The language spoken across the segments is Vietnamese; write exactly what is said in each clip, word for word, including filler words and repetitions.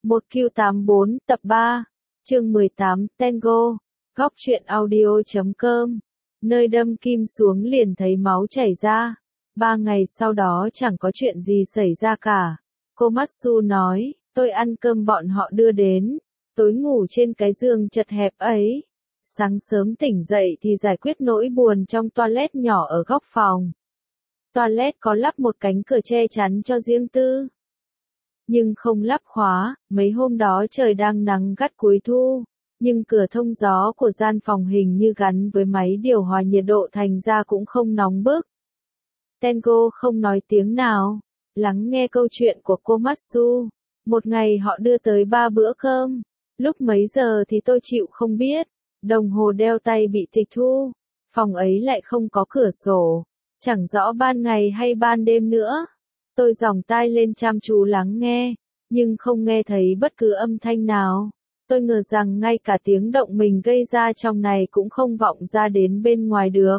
một Q tám bốn tập ba, chương mười tám, Tango, góc truyện audio chấm com, nơi đâm kim xuống liền thấy máu chảy ra. Ba ngày sau đó chẳng có chuyện gì xảy ra cả. Komatsu nói, tôi ăn cơm bọn họ đưa đến, tối ngủ trên cái giường chật hẹp ấy. Sáng sớm tỉnh dậy thì giải quyết nỗi buồn trong toilet nhỏ ở góc phòng. Toilet có lắp một cánh cửa che chắn cho riêng tư, nhưng không lắp khóa. Mấy hôm đó trời đang nắng gắt cuối thu, nhưng cửa thông gió của gian phòng hình như gắn với máy điều hòa nhiệt độ thành ra cũng không nóng bức. Tengo không nói tiếng nào, lắng nghe câu chuyện của Komatsu. Một ngày họ đưa tới ba bữa cơm. Lúc mấy giờ thì tôi chịu không biết. Đồng hồ đeo tay bị tịch thu. Phòng ấy lại không có cửa sổ. Chẳng rõ ban ngày hay ban đêm nữa. Tôi giòng tai lên chăm chú lắng nghe, nhưng không nghe thấy bất cứ âm thanh nào. Tôi ngờ rằng ngay cả tiếng động mình gây ra trong này cũng không vọng ra đến bên ngoài được.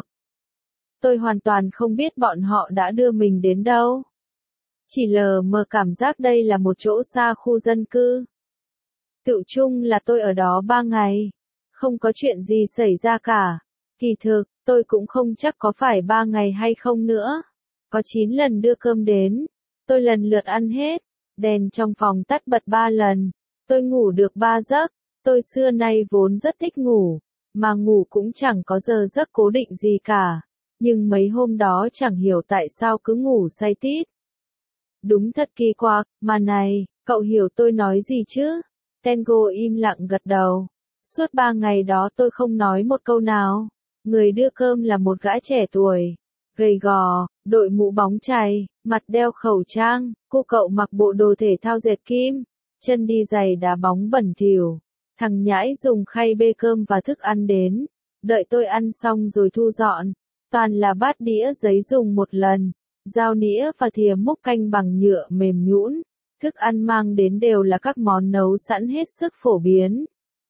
Tôi hoàn toàn không biết bọn họ đã đưa mình đến đâu. Chỉ lờ mờ cảm giác đây là một chỗ xa khu dân cư. Tựu chung là tôi ở đó ba ngày. Không có chuyện gì xảy ra cả. Kỳ thực, tôi cũng không chắc có phải ba ngày hay không nữa. Có chín lần đưa cơm đến. Tôi lần lượt ăn hết. Đèn trong phòng tắt bật ba lần. Tôi ngủ được ba giấc. Tôi xưa nay vốn rất thích ngủ. Mà ngủ cũng chẳng có giờ giấc cố định gì cả. Nhưng mấy hôm đó chẳng hiểu tại sao cứ ngủ say tít. Đúng thật kỳ quặc, mà này, cậu hiểu tôi nói gì chứ? Tengo im lặng gật đầu. Suốt ba ngày đó tôi không nói một câu nào. Người đưa cơm là một gã trẻ tuổi, gầy gò, đội mũ bóng chày, mặt đeo khẩu trang. Cô cậu mặc bộ đồ thể thao dệt kim, chân đi giày đá bóng bẩn thỉu. Thằng nhãi dùng khay bê cơm và thức ăn đến, đợi tôi ăn xong rồi thu dọn. Toàn là bát đĩa giấy dùng một lần, dao nĩa và thìa múc canh bằng nhựa mềm nhũn. Thức ăn mang đến đều là các món nấu sẵn hết sức phổ biến.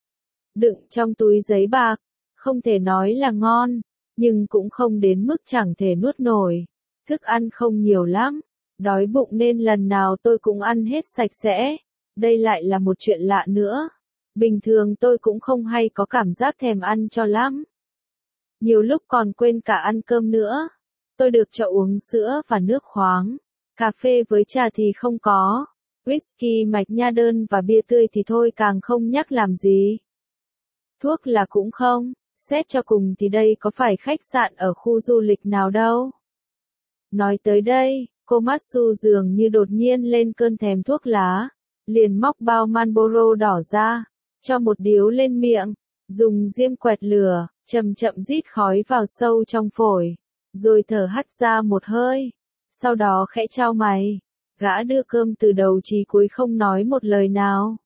Đựng trong túi giấy bạc, không thể nói là ngon, nhưng cũng không đến mức chẳng thể nuốt nổi. Thức ăn không nhiều lắm, đói bụng nên lần nào tôi cũng ăn hết sạch sẽ. Đây lại là một chuyện lạ nữa. Bình thường tôi cũng không hay có cảm giác thèm ăn cho lắm. Nhiều lúc còn quên cả ăn cơm nữa. Tôi được cho uống sữa và nước khoáng. Cà phê với trà thì không có. Whisky mạch nha đơn và bia tươi thì thôi càng không nhắc làm gì. Thuốc là cũng không. Xét cho cùng thì đây có phải khách sạn ở khu du lịch nào đâu. Nói tới đây, Komatsu dường như đột nhiên lên cơn thèm thuốc lá. Liền móc bao Marlboro đỏ ra, cho một điếu lên miệng, dùng diêm quẹt lửa, chậm chậm rít khói vào sâu trong phổi, rồi thở hắt ra một hơi. Sau đó khẽ chau mày, gã đưa cơm từ đầu chí cuối không nói một lời nào.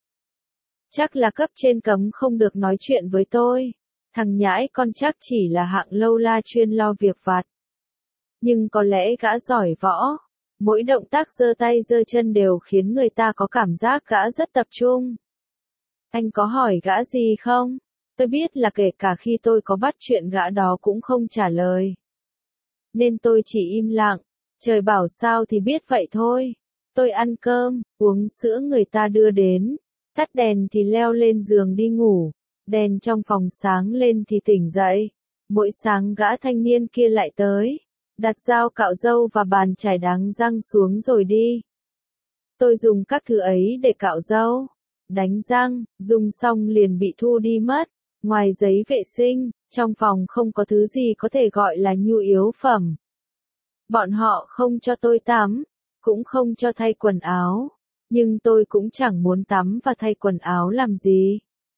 Chắc là cấp trên cấm không được nói chuyện với tôi. Thằng nhãi con chắc chỉ là hạng lâu la chuyên lo việc vặt. Nhưng có lẽ gã giỏi võ. Mỗi động tác giơ tay giơ chân đều khiến người ta có cảm giác gã rất tập trung. Anh có hỏi gã gì không? Tôi biết là kể cả khi tôi có bắt chuyện gã đó cũng không trả lời. Nên tôi chỉ im lặng. Trời bảo sao thì biết vậy thôi. Tôi ăn cơm, uống sữa người ta đưa đến. Tắt đèn thì leo lên giường đi ngủ. Đèn trong phòng sáng lên thì tỉnh dậy. Mỗi sáng gã thanh niên kia lại tới. Đặt dao cạo râu và bàn chải đánh răng xuống rồi đi. Tôi dùng các thứ ấy để cạo râu, đánh răng, dùng xong liền bị thu đi mất. Ngoài giấy vệ sinh, trong phòng không có thứ gì có thể gọi là nhu yếu phẩm. Bọn họ không cho tôi tắm, cũng không cho thay quần áo. Nhưng tôi cũng chẳng muốn tắm và thay quần áo làm gì.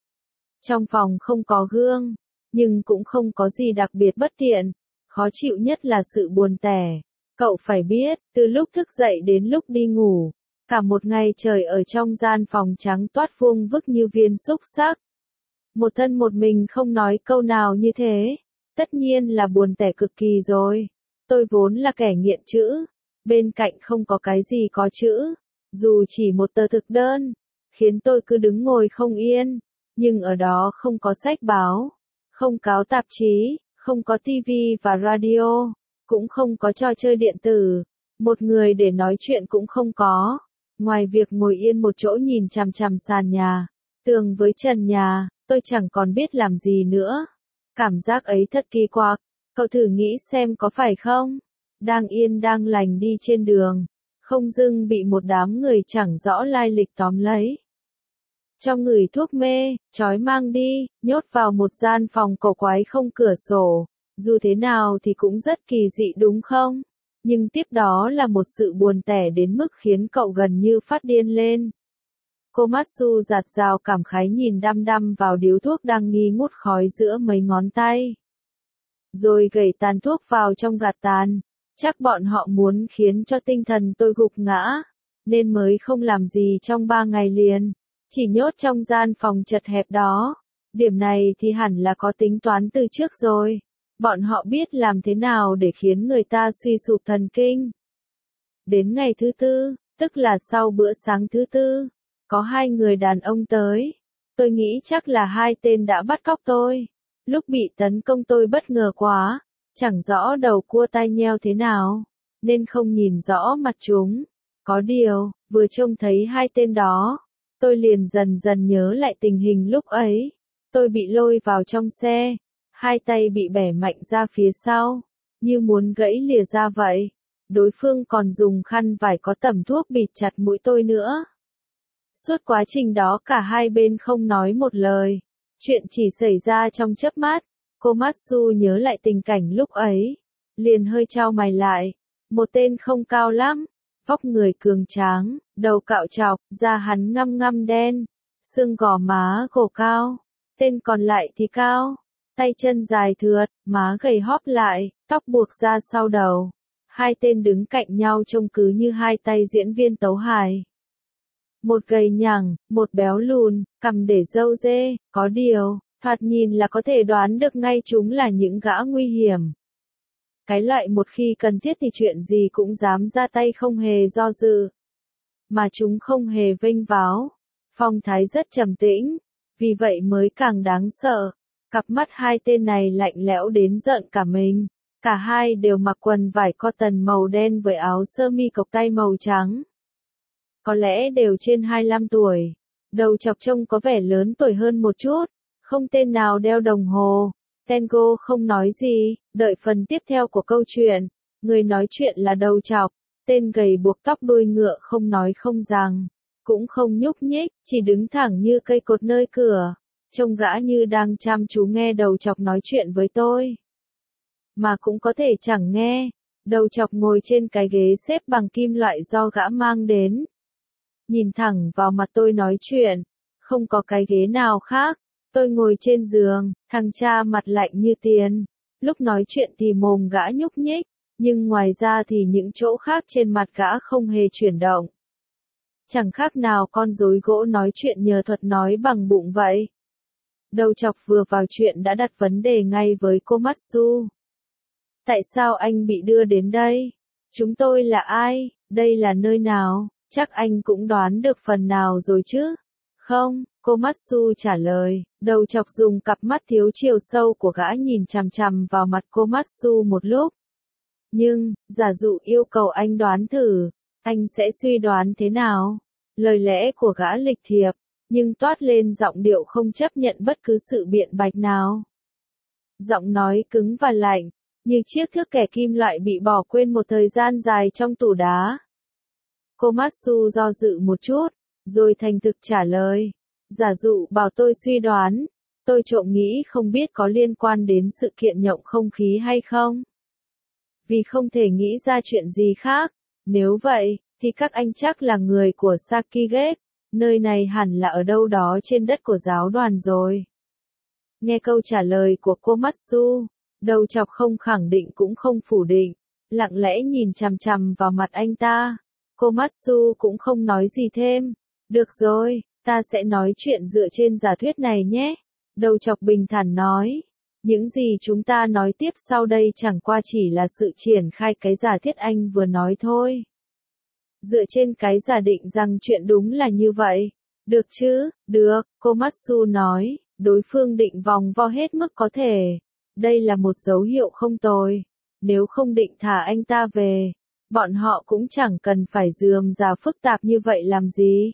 Trong phòng không có gương, nhưng cũng không có gì đặc biệt bất tiện. Khó chịu nhất là sự buồn tẻ. Cậu phải biết, từ lúc thức dậy đến lúc đi ngủ, cả một ngày trời ở trong gian phòng trắng toát vuông vức như viên xúc xắc. Một thân một mình không nói câu nào như thế. Tất nhiên là buồn tẻ cực kỳ rồi. Tôi vốn là kẻ nghiện chữ. Bên cạnh không có cái gì có chữ. Dù chỉ một tờ thực đơn. Khiến tôi cứ đứng ngồi không yên. Nhưng ở đó không có sách báo. Không có tạp chí. Không có tivi và radio, cũng không có trò chơi điện tử, một người để nói chuyện cũng không có. Ngoài việc ngồi yên một chỗ nhìn chằm chằm sàn nhà, tường với trần nhà, tôi chẳng còn biết làm gì nữa. Cảm giác ấy thật kỳ quặc, cậu thử nghĩ xem có phải không? Đang yên đang lành đi trên đường, không dưng bị một đám người chẳng rõ lai lịch tóm lấy. Cho ngửi thuốc mê, trói mang đi, nhốt vào một gian phòng cổ quái không cửa sổ. Dù thế nào thì cũng rất kỳ dị đúng không? Nhưng tiếp đó là một sự buồn tẻ đến mức khiến cậu gần như phát điên lên. Komatsu giạt rào cảm khái nhìn đăm đăm vào điếu thuốc đang nghi ngút khói giữa mấy ngón tay. Rồi gẩy tàn thuốc vào trong gạt tàn. Chắc bọn họ muốn khiến cho tinh thần tôi gục ngã, nên mới không làm gì trong ba ngày liền. Chỉ nhốt trong gian phòng chật hẹp đó. Điểm này thì hẳn là có tính toán từ trước rồi. Bọn họ biết làm thế nào để khiến người ta suy sụp thần kinh. Đến ngày thứ tư, tức là sau bữa sáng thứ tư, có hai người đàn ông tới. Tôi nghĩ chắc là hai tên đã bắt cóc tôi. Lúc bị tấn công tôi bất ngờ quá, chẳng rõ đầu cua tai nheo thế nào, nên không nhìn rõ mặt chúng. Có điều, vừa trông thấy hai tên đó, tôi liền dần dần nhớ lại tình hình lúc ấy. Tôi bị lôi vào trong xe, hai tay bị bẻ mạnh ra phía sau, như muốn gãy lìa ra vậy. Đối phương còn dùng khăn vải có tẩm thuốc bịt chặt mũi tôi nữa. Suốt quá trình đó cả hai bên không nói một lời. Chuyện chỉ xảy ra trong chớp mắt. Komatsu nhớ lại tình cảnh lúc ấy, liền hơi chau mày lại. Một tên không cao lắm, vóc người cường tráng, đầu cạo trọc, da hắn ngăm ngăm đen, xương gò má gồ cao. Tên còn lại thì cao, tay chân dài thượt, má gầy hóp lại, tóc buộc ra sau đầu. Hai tên đứng cạnh nhau trông cứ như hai tay diễn viên tấu hài. Một gầy nhẳng, một béo lùn, cằm để râu dê, có điều, thoạt nhìn là có thể đoán được ngay chúng là những gã nguy hiểm. Cái loại một khi cần thiết thì chuyện gì cũng dám ra tay không hề do dự. Mà chúng không hề vênh váo, phong thái rất trầm tĩnh, vì vậy mới càng đáng sợ. Cặp mắt hai tên này lạnh lẽo đến giận cả mình. Cả hai đều mặc quần vải cotton màu đen với áo sơ mi cộc tay màu trắng. Có lẽ đều trên hai mươi lăm tuổi. Đầu chọc trông có vẻ lớn tuổi hơn một chút. Không tên nào đeo đồng hồ. Tengo không nói gì, đợi phần tiếp theo của câu chuyện. Người nói chuyện là đầu chọc. Tên gầy buộc tóc đuôi ngựa không nói không rằng. Cũng không nhúc nhích, chỉ đứng thẳng như cây cột nơi cửa. Trông gã như đang chăm chú nghe đầu chọc nói chuyện với tôi. Mà cũng có thể chẳng nghe. Đầu chọc ngồi trên cái ghế xếp bằng kim loại do gã mang đến. Nhìn thẳng vào mặt tôi nói chuyện. Không có cái ghế nào khác. Tôi ngồi trên giường, thằng cha mặt lạnh như tiền. Lúc nói chuyện thì mồm gã nhúc nhích. Nhưng ngoài ra thì những chỗ khác trên mặt gã không hề chuyển động. Chẳng khác nào con rối gỗ nói chuyện nhờ thuật nói bằng bụng vậy. Đầu chọc vừa vào chuyện đã đặt vấn đề ngay với Komatsu. Tại sao anh bị đưa đến đây? Chúng tôi là ai? Đây là nơi nào? Chắc anh cũng đoán được phần nào rồi chứ? Không, Komatsu trả lời. Đầu chọc dùng cặp mắt thiếu chiều sâu của gã nhìn chằm chằm vào mặt Komatsu một lúc. Nhưng, giả dụ yêu cầu anh đoán thử, anh sẽ suy đoán thế nào? Lời lẽ của gã lịch thiệp, nhưng toát lên giọng điệu không chấp nhận bất cứ sự biện bạch nào. Giọng nói cứng và lạnh, như chiếc thước kẻ kim loại bị bỏ quên một thời gian dài trong tủ đá. Komatsu do dự một chút, rồi thành thực trả lời. Giả dụ bảo tôi suy đoán, tôi trộm nghĩ không biết có liên quan đến sự kiện nhộng không khí hay không. Vì không thể nghĩ ra chuyện gì khác. Nếu vậy, thì các anh chắc là người của Sakigate. Nơi này hẳn là ở đâu đó trên đất của giáo đoàn rồi. Nghe câu trả lời của Komatsu, đầu chọc không khẳng định cũng không phủ định, lặng lẽ nhìn chằm chằm vào mặt anh ta. Komatsu cũng không nói gì thêm. Được rồi, ta sẽ nói chuyện dựa trên giả thuyết này nhé. Đầu chọc bình thản nói. Những gì chúng ta nói tiếp sau đây chẳng qua chỉ là sự triển khai cái giả thiết anh vừa nói thôi. Dựa trên cái giả định rằng chuyện đúng là như vậy. Được chứ, được, Komatsu nói, đối phương định vòng vo hết mức có thể. Đây là một dấu hiệu không tồi. Nếu không định thả anh ta về, bọn họ cũng chẳng cần phải rườm rà phức tạp như vậy làm gì.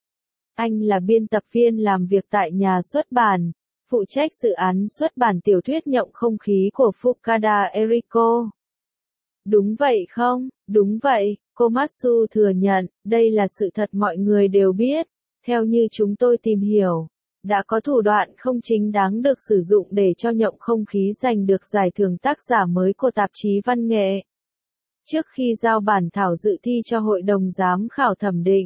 Anh là biên tập viên làm việc tại nhà xuất bản, phụ trách dự án xuất bản tiểu thuyết Nhộng không khí của Fukada Eriko. Đúng vậy không? Đúng vậy, Komatsu thừa nhận, đây là sự thật mọi người đều biết. Theo như chúng tôi tìm hiểu, đã có thủ đoạn không chính đáng được sử dụng để cho Nhộng không khí giành được giải thưởng tác giả mới của tạp chí văn nghệ. Trước khi giao bản thảo dự thi cho hội đồng giám khảo thẩm định,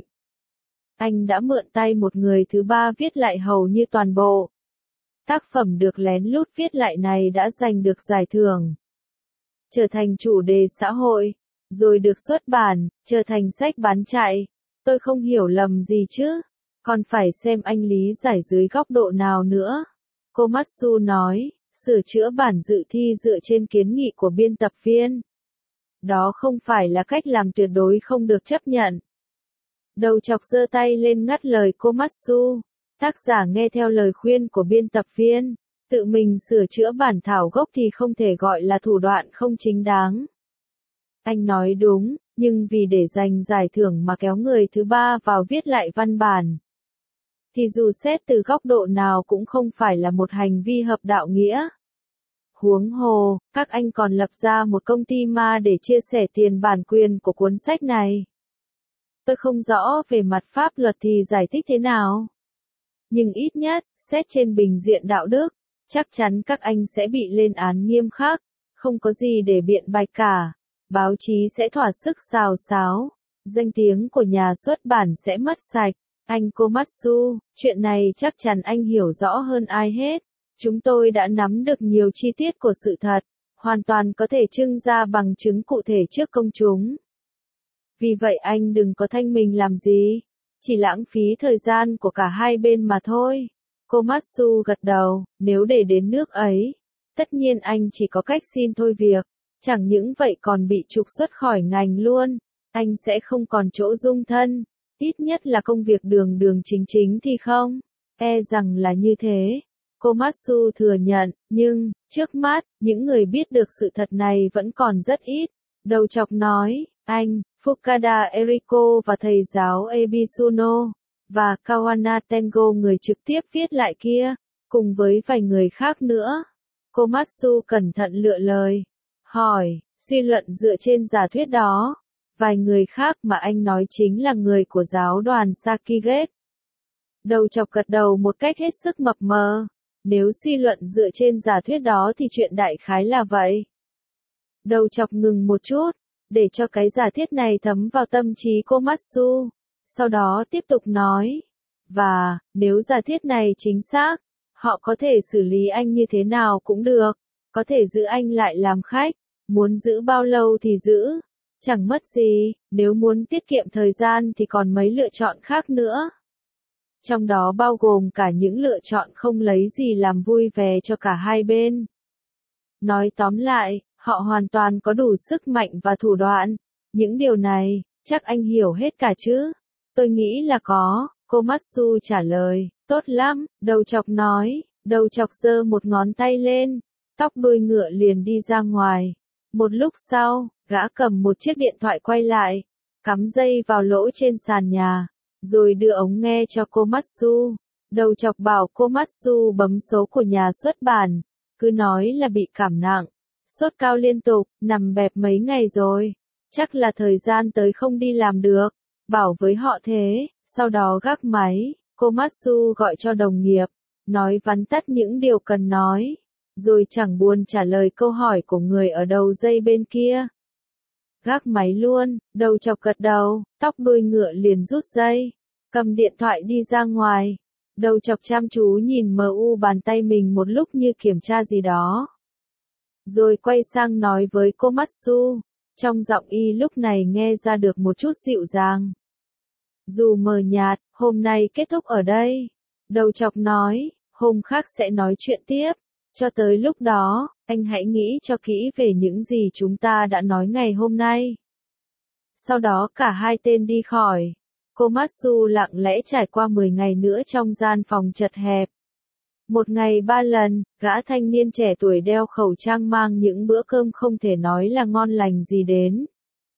anh đã mượn tay một người thứ ba viết lại hầu như toàn bộ. Tác phẩm được lén lút viết lại này đã giành được giải thưởng, trở thành chủ đề xã hội, rồi được xuất bản, trở thành sách bán chạy. Tôi không hiểu lầm gì chứ, còn phải xem anh lý giải dưới góc độ nào nữa. Komatsu nói, sửa chữa bản dự thi dựa trên kiến nghị của biên tập viên. Đó không phải là cách làm tuyệt đối không được chấp nhận. Đầu chọc giơ tay lên ngắt lời Komatsu. Tác giả nghe theo lời khuyên của biên tập viên, tự mình sửa chữa bản thảo gốc thì không thể gọi là thủ đoạn không chính đáng. Anh nói đúng, nhưng vì để giành giải thưởng mà kéo người thứ ba vào viết lại văn bản, thì dù xét từ góc độ nào cũng không phải là một hành vi hợp đạo nghĩa. Huống hồ, các anh còn lập ra một công ty ma để chia sẻ tiền bản quyền của cuốn sách này. Tôi không rõ về mặt pháp luật thì giải thích thế nào. Nhưng ít nhất, xét trên bình diện đạo đức, chắc chắn các anh sẽ bị lên án nghiêm khắc, không có gì để biện bạch cả. Báo chí sẽ thỏa sức xào xáo, danh tiếng của nhà xuất bản sẽ mất sạch. Anh Komatsu, chuyện này chắc chắn anh hiểu rõ hơn ai hết. Chúng tôi đã nắm được nhiều chi tiết của sự thật, hoàn toàn có thể trưng ra bằng chứng cụ thể trước công chúng. Vì vậy anh đừng có thanh mình làm gì, chỉ lãng phí thời gian của cả hai bên mà thôi. Komatsu gật đầu, nếu để đến nước ấy, tất nhiên anh chỉ có cách xin thôi việc, chẳng những vậy còn bị trục xuất khỏi ngành luôn, anh sẽ không còn chỗ dung thân, ít nhất là công việc đường đường chính chính thì không, e rằng là như thế. Komatsu thừa nhận, nhưng, trước mắt, những người biết được sự thật này vẫn còn rất ít. Đầu chọc nói, anh, Fukada Eriko và thầy giáo Ebisuno, và Kawana Tengo người trực tiếp viết lại kia, cùng với vài người khác nữa. Komatsu cẩn thận lựa lời, hỏi, suy luận dựa trên giả thuyết đó, vài người khác mà anh nói chính là người của giáo đoàn Sakigate. Đầu chọc gật đầu một cách hết sức mập mờ. Nếu suy luận dựa trên giả thuyết đó thì chuyện đại khái là vậy. Đầu chọc ngừng một chút, để cho cái giả thiết này thấm vào tâm trí Komatsu. Sau đó tiếp tục nói. Và, nếu giả thiết này chính xác, họ có thể xử lý anh như thế nào cũng được. Có thể giữ anh lại làm khách. Muốn giữ bao lâu thì giữ. Chẳng mất gì, nếu muốn tiết kiệm thời gian thì còn mấy lựa chọn khác nữa. Trong đó bao gồm cả những lựa chọn không lấy gì làm vui vẻ cho cả hai bên. Nói tóm lại, họ hoàn toàn có đủ sức mạnh và thủ đoạn. Những điều này, chắc anh hiểu hết cả chứ? Tôi nghĩ là có, Komatsu trả lời. Tốt lắm, đầu chọc nói. Đầu chọc giơ một ngón tay lên, tóc đuôi ngựa liền đi ra ngoài. Một lúc sau, gã cầm một chiếc điện thoại quay lại, cắm dây vào lỗ trên sàn nhà, rồi đưa ống nghe cho Komatsu. Đầu chọc bảo Komatsu bấm số của nhà xuất bản, cứ nói là bị cảm nặng, sốt cao liên tục, nằm bẹp mấy ngày rồi, chắc là thời gian tới không đi làm được, bảo với họ thế. Sau đó gác máy, Komatsu gọi cho đồng nghiệp, nói vắn tắt những điều cần nói, rồi chẳng buồn trả lời câu hỏi của người ở đầu dây bên kia. Gác máy luôn, đầu chọc gật đầu, tóc đuôi ngựa liền rút dây, cầm điện thoại đi ra ngoài. Đầu chọc chăm chú nhìn mờ u bàn tay mình một lúc như kiểm tra gì đó. Rồi quay sang nói với Komatsu, trong giọng y lúc này nghe ra được một chút dịu dàng. Dù mờ nhạt, hôm nay kết thúc ở đây. Đầu chọc nói, hôm khác sẽ nói chuyện tiếp. Cho tới lúc đó, anh hãy nghĩ cho kỹ về những gì chúng ta đã nói ngày hôm nay. Sau đó cả hai tên đi khỏi. Komatsu lặng lẽ trải qua mười ngày nữa trong gian phòng chật hẹp. Một ngày ba lần, gã thanh niên trẻ tuổi đeo khẩu trang mang những bữa cơm không thể nói là ngon lành gì đến.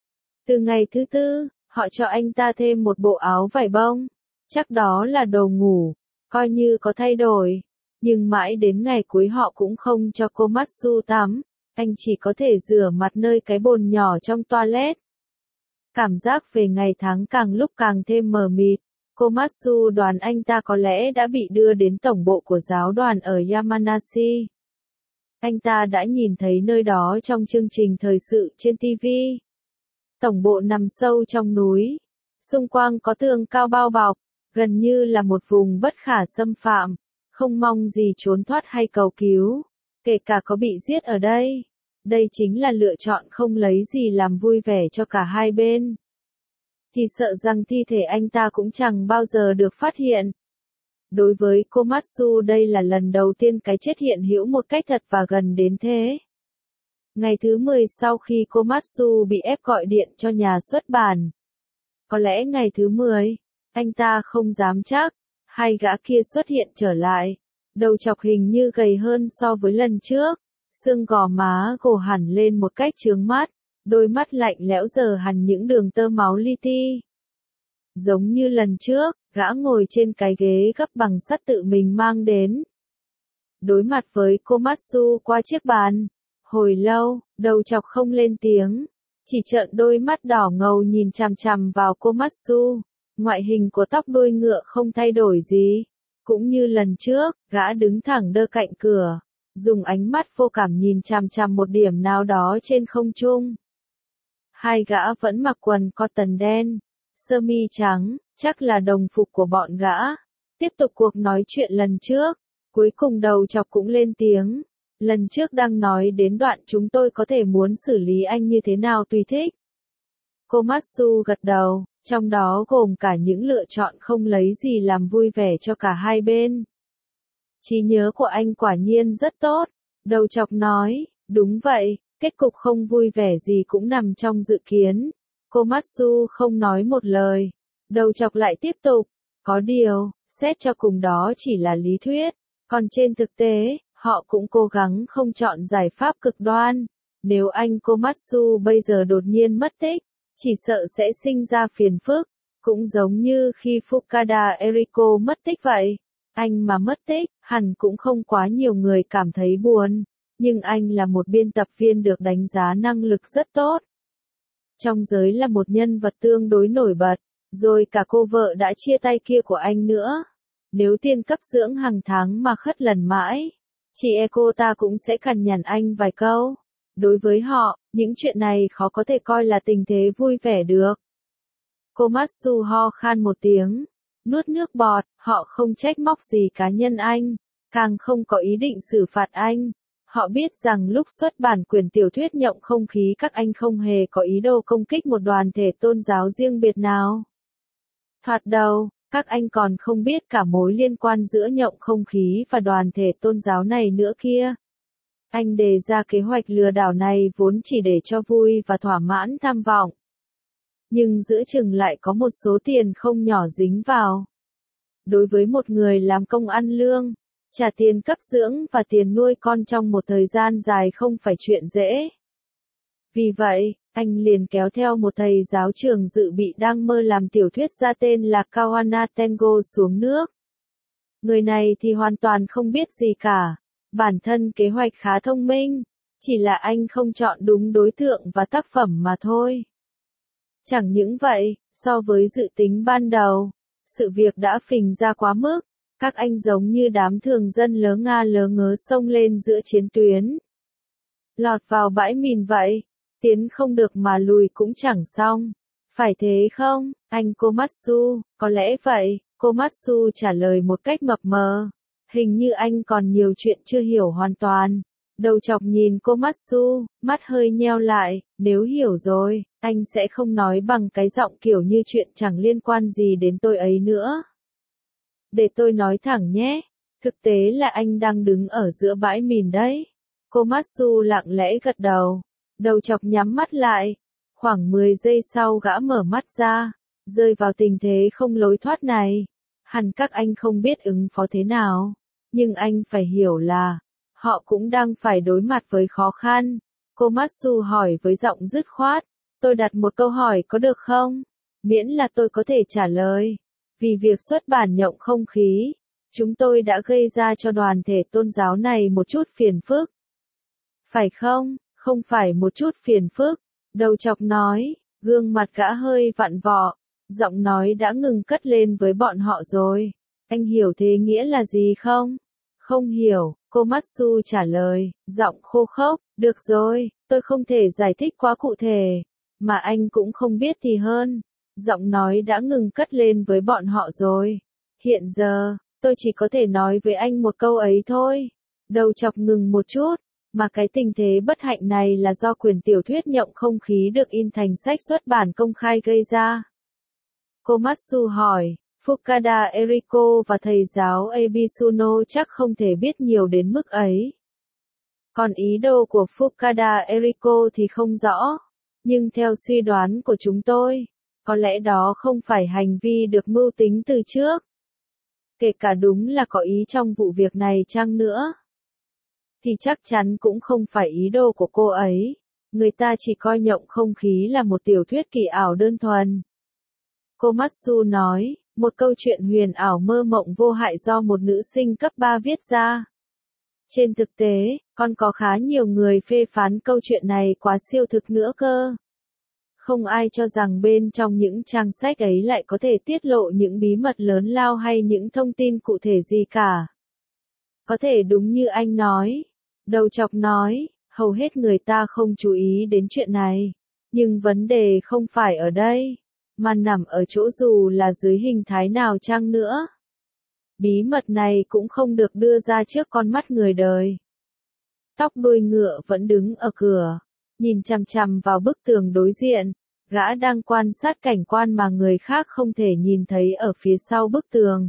Từ ngày thứ tư, họ cho anh ta thêm một bộ áo vải bông. Chắc đó là đồ ngủ, coi như có thay đổi. Nhưng mãi đến ngày cuối họ cũng không cho Komatsu tắm. Anh chỉ có thể rửa mặt nơi cái bồn nhỏ trong toilet. Cảm giác về ngày tháng càng lúc càng thêm mờ mịt. Komatsu đoán anh ta có lẽ đã bị đưa đến tổng bộ của giáo đoàn ở Yamanashi. Anh ta đã nhìn thấy nơi đó trong chương trình thời sự trên ti vi. Tổng bộ nằm sâu trong núi. Xung quanh có tường cao bao bọc, gần như là một vùng bất khả xâm phạm. Không mong gì trốn thoát hay cầu cứu, kể cả có bị giết ở đây. Đây chính là lựa chọn không lấy gì làm vui vẻ cho cả hai bên. Thì sợ rằng thi thể anh ta cũng chẳng bao giờ được phát hiện. Đối với Komatsu đây là lần đầu tiên cái chết hiện hữu một cách thật và gần đến thế. Ngày thứ mười sau khi Komatsu bị ép gọi điện cho nhà xuất bản. Có lẽ ngày thứ mười, anh ta không dám chắc, hai gã kia xuất hiện trở lại. Đầu chọc hình như gầy hơn so với lần trước, xương gò má gồ hẳn lên một cách chướng mắt, đôi mắt lạnh lẽo giờ hằn những đường tơ máu li ti. Giống như lần trước, gã ngồi trên cái ghế gấp bằng sắt tự mình mang đến. Đối mặt với Komatsu qua chiếc bàn. Hồi lâu, đầu chọc không lên tiếng, chỉ trợn đôi mắt đỏ ngầu nhìn chằm chằm vào Komatsu. Ngoại hình của tóc đuôi ngựa không thay đổi gì. Cũng như lần trước, gã đứng thẳng đơ cạnh cửa, dùng ánh mắt vô cảm nhìn chằm chằm một điểm nào đó trên không trung. Hai gã vẫn mặc quần cotton đen, sơ mi trắng, chắc là đồng phục của bọn gã. Tiếp tục cuộc nói chuyện lần trước, cuối cùng đầu chọc cũng lên tiếng. Lần trước đang nói đến đoạn chúng tôi có thể muốn xử lý anh như thế nào tùy thích. Komatsu gật đầu, trong đó gồm cả những lựa chọn không lấy gì làm vui vẻ cho cả hai bên. Trí nhớ của anh quả nhiên rất tốt, đầu chọc nói, đúng vậy, kết cục không vui vẻ gì cũng nằm trong dự kiến. Komatsu không nói một lời, đầu chọc lại tiếp tục, có điều, xét cho cùng đó chỉ là lý thuyết, còn trên thực tế, họ cũng cố gắng không chọn giải pháp cực đoan. Nếu anh Komatsu bây giờ đột nhiên mất tích, chỉ sợ sẽ sinh ra phiền phức, cũng giống như khi Fukada Eriko mất tích vậy. Anh mà mất tích, hẳn cũng không quá nhiều người cảm thấy buồn, nhưng anh là một biên tập viên được đánh giá năng lực rất tốt. Trong giới là một nhân vật tương đối nổi bật, rồi cả cô vợ đã chia tay kia của anh nữa. Nếu tiền cấp dưỡng hàng tháng mà khất lần mãi, chị e cô ta cũng sẽ cằn nhằn anh vài câu. Đối với họ, những chuyện này khó có thể coi là tình thế vui vẻ được. Komatsu ho khan một tiếng, nuốt nước bọt, họ không trách móc gì cá nhân anh, càng không có ý định xử phạt anh. Họ biết rằng lúc xuất bản quyền tiểu thuyết nhộng không khí các anh không hề có ý đồ công kích một đoàn thể tôn giáo riêng biệt nào. Thoạt đầu, các anh còn không biết cả mối liên quan giữa nhộng không khí và đoàn thể tôn giáo này nữa kia. Anh đề ra kế hoạch lừa đảo này vốn chỉ để cho vui và thỏa mãn tham vọng. Nhưng giữa chừng lại có một số tiền không nhỏ dính vào. Đối với một người làm công ăn lương, trả tiền cấp dưỡng và tiền nuôi con trong một thời gian dài không phải chuyện dễ. Vì vậy, anh liền kéo theo một thầy giáo trường dự bị đang mơ làm tiểu thuyết gia tên là Kawana Tengo xuống nước. Người này thì hoàn toàn không biết gì cả. Bản thân kế hoạch khá thông minh, chỉ là anh không chọn đúng đối tượng và tác phẩm mà thôi. Chẳng những vậy, so với dự tính ban đầu, sự việc đã phình ra quá mức, các anh giống như đám thường dân lớ nga lớ ngớ xông lên giữa chiến tuyến. Lọt vào bãi mìn vậy, tiến không được mà lùi cũng chẳng xong. Phải thế không, anh Komatsu? Có lẽ vậy, Komatsu trả lời một cách mập mờ. Hình như anh còn nhiều chuyện chưa hiểu hoàn toàn. Đầu chọc nhìn Komatsu, mắt hơi nheo lại, nếu hiểu rồi, anh sẽ không nói bằng cái giọng kiểu như chuyện chẳng liên quan gì đến tôi ấy nữa. Để tôi nói thẳng nhé, thực tế là anh đang đứng ở giữa bãi mìn đấy. Komatsu lặng lẽ gật đầu, đầu chọc nhắm mắt lại. Khoảng mười giây sau gã mở mắt ra, rơi vào tình thế không lối thoát này. Hẳn các anh không biết ứng phó thế nào, nhưng anh phải hiểu là, họ cũng đang phải đối mặt với khó khăn. Komatsu hỏi với giọng dứt khoát, Tôi đặt một câu hỏi có được không? Miễn là tôi có thể trả lời. Vì việc xuất bản nhộng không khí, chúng tôi đã gây ra cho đoàn thể tôn giáo này một chút phiền phức. Phải không? Không phải một chút phiền phức. Đầu chọc nói, gương mặt gã hơi vặn vọ, giọng nói đã ngừng cất lên với bọn họ rồi. Anh hiểu thế nghĩa là gì không? Không hiểu, Komatsu trả lời, giọng khô khốc, được rồi, tôi không thể giải thích quá cụ thể, mà anh cũng không biết thì hơn. Giọng nói đã ngừng cất lên với bọn họ rồi. Hiện giờ, tôi chỉ có thể nói với anh một câu ấy thôi. Đầu chọc ngừng một chút, mà cái tình thế bất hạnh này là do quyền tiểu thuyết nhộng không khí được in thành sách xuất bản công khai gây ra. Komatsu hỏi, Fukada Eriko và thầy giáo Ebisuno chắc không thể biết nhiều đến mức ấy. Còn ý đồ của Fukada Eriko thì không rõ, nhưng theo suy đoán của chúng tôi, có lẽ đó không phải hành vi được mưu tính từ trước. Kể cả đúng là có ý trong vụ việc này chăng nữa, thì chắc chắn cũng không phải ý đồ của cô ấy. Người ta chỉ coi nhộng không khí là một tiểu thuyết kỳ ảo đơn thuần. Komatsu nói, một câu chuyện huyền ảo mơ mộng vô hại do một nữ sinh cấp ba viết ra. Trên thực tế, còn có khá nhiều người phê phán câu chuyện này quá siêu thực nữa cơ. Không ai cho rằng bên trong những trang sách ấy lại có thể tiết lộ những bí mật lớn lao hay những thông tin cụ thể gì cả. Có thể đúng như anh nói. Đầu chọc nói, hầu hết người ta không chú ý đến chuyện này. Nhưng vấn đề không phải ở đây, mà nằm ở chỗ dù là dưới hình thái nào chăng nữa. Bí mật này cũng không được đưa ra trước con mắt người đời. Tóc đuôi ngựa vẫn đứng ở cửa, nhìn chằm chằm vào bức tường đối diện. Gã đang quan sát cảnh quan mà người khác không thể nhìn thấy ở phía sau bức tường.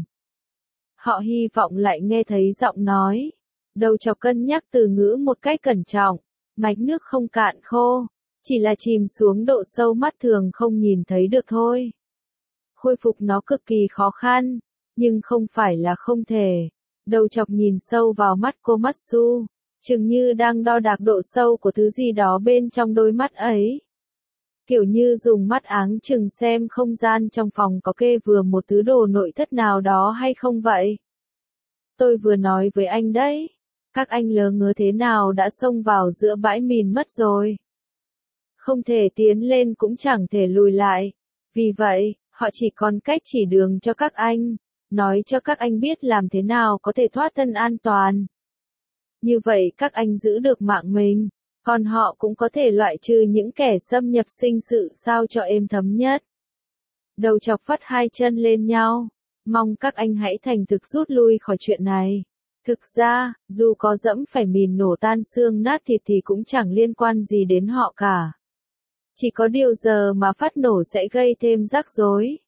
Họ hy vọng lại nghe thấy giọng nói. Đầu chọc cân nhắc từ ngữ một cách cẩn trọng. Mạch nước không cạn khô, chỉ là chìm xuống độ sâu mắt thường không nhìn thấy được thôi. Khôi phục nó cực kỳ khó khăn, nhưng không phải là không thể. Đầu chọc nhìn sâu vào mắt Komatsu, chừng như đang đo đạc độ sâu của thứ gì đó bên trong đôi mắt ấy. Kiểu như dùng mắt áng chừng xem không gian trong phòng có kê vừa một thứ đồ nội thất nào đó hay không vậy. Tôi vừa nói với anh đấy, các anh lờ ngớ thế nào đã xông vào giữa bãi mìn mất rồi. Không thể tiến lên cũng chẳng thể lùi lại. Vì vậy, họ chỉ còn cách chỉ đường cho các anh, nói cho các anh biết làm thế nào có thể thoát thân an toàn. Như vậy các anh giữ được mạng mình. Còn họ cũng có thể loại trừ những kẻ xâm nhập sinh sự sao cho êm thấm nhất. Đầu chọc phất hai chân lên nhau. Mong các anh hãy thành thực rút lui khỏi chuyện này. Thực ra, dù có dẫm phải mìn nổ tan xương nát thịt thì cũng chẳng liên quan gì đến họ cả. Chỉ có điều giờ mà phát nổ sẽ gây thêm rắc rối.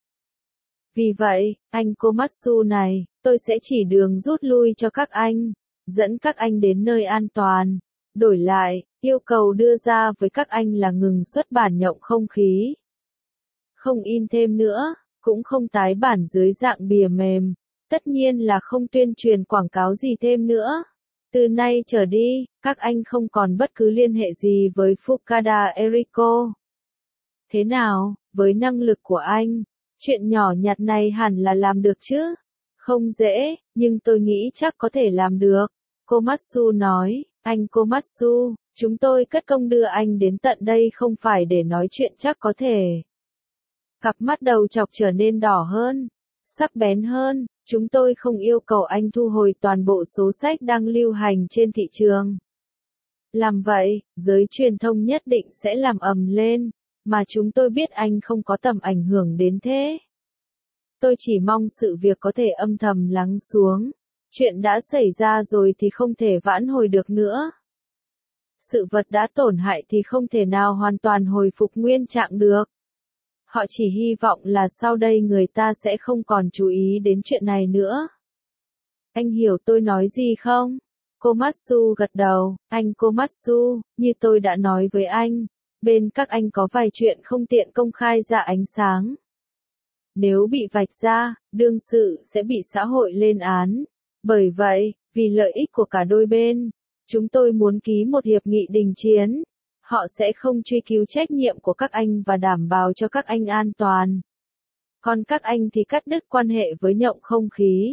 Vì vậy, anh Komatsu này, tôi sẽ chỉ đường rút lui cho các anh, dẫn các anh đến nơi an toàn. Đổi lại, yêu cầu đưa ra với các anh là ngừng xuất bản nhộng không khí. Không in thêm nữa, cũng không tái bản dưới dạng bìa mềm. Tất nhiên là không tuyên truyền quảng cáo gì thêm nữa. Từ nay trở đi, các anh không còn bất cứ liên hệ gì với Fukada Eriko. Thế nào, với năng lực của anh, chuyện nhỏ nhặt này hẳn là làm được chứ? Không dễ, nhưng tôi nghĩ chắc có thể làm được. Komatsu nói, anh Komatsu, chúng tôi cất công đưa anh đến tận đây không phải để nói chuyện chắc có thể. Cặp mắt đầu chọc trở nên đỏ hơn, sắc bén hơn, chúng tôi không yêu cầu anh thu hồi toàn bộ số sách đang lưu hành trên thị trường. Làm vậy, giới truyền thông nhất định sẽ làm ầm lên, mà chúng tôi biết anh không có tầm ảnh hưởng đến thế. Tôi chỉ mong sự việc có thể âm thầm lắng xuống. Chuyện đã xảy ra rồi thì không thể vãn hồi được nữa. Sự vật đã tổn hại thì không thể nào hoàn toàn hồi phục nguyên trạng được. Họ chỉ hy vọng là sau đây người ta sẽ không còn chú ý đến chuyện này nữa. Anh hiểu tôi nói gì không? Komatsu gật đầu, anh Komatsu, như tôi đã nói với anh, bên các anh có vài chuyện không tiện công khai ra ánh sáng. Nếu bị vạch ra, đương sự sẽ bị xã hội lên án. Bởi vậy, vì lợi ích của cả đôi bên, chúng tôi muốn ký một hiệp nghị đình chiến. Họ sẽ không truy cứu trách nhiệm của các anh và đảm bảo cho các anh an toàn. Còn các anh thì cắt đứt quan hệ với nhộng không khí.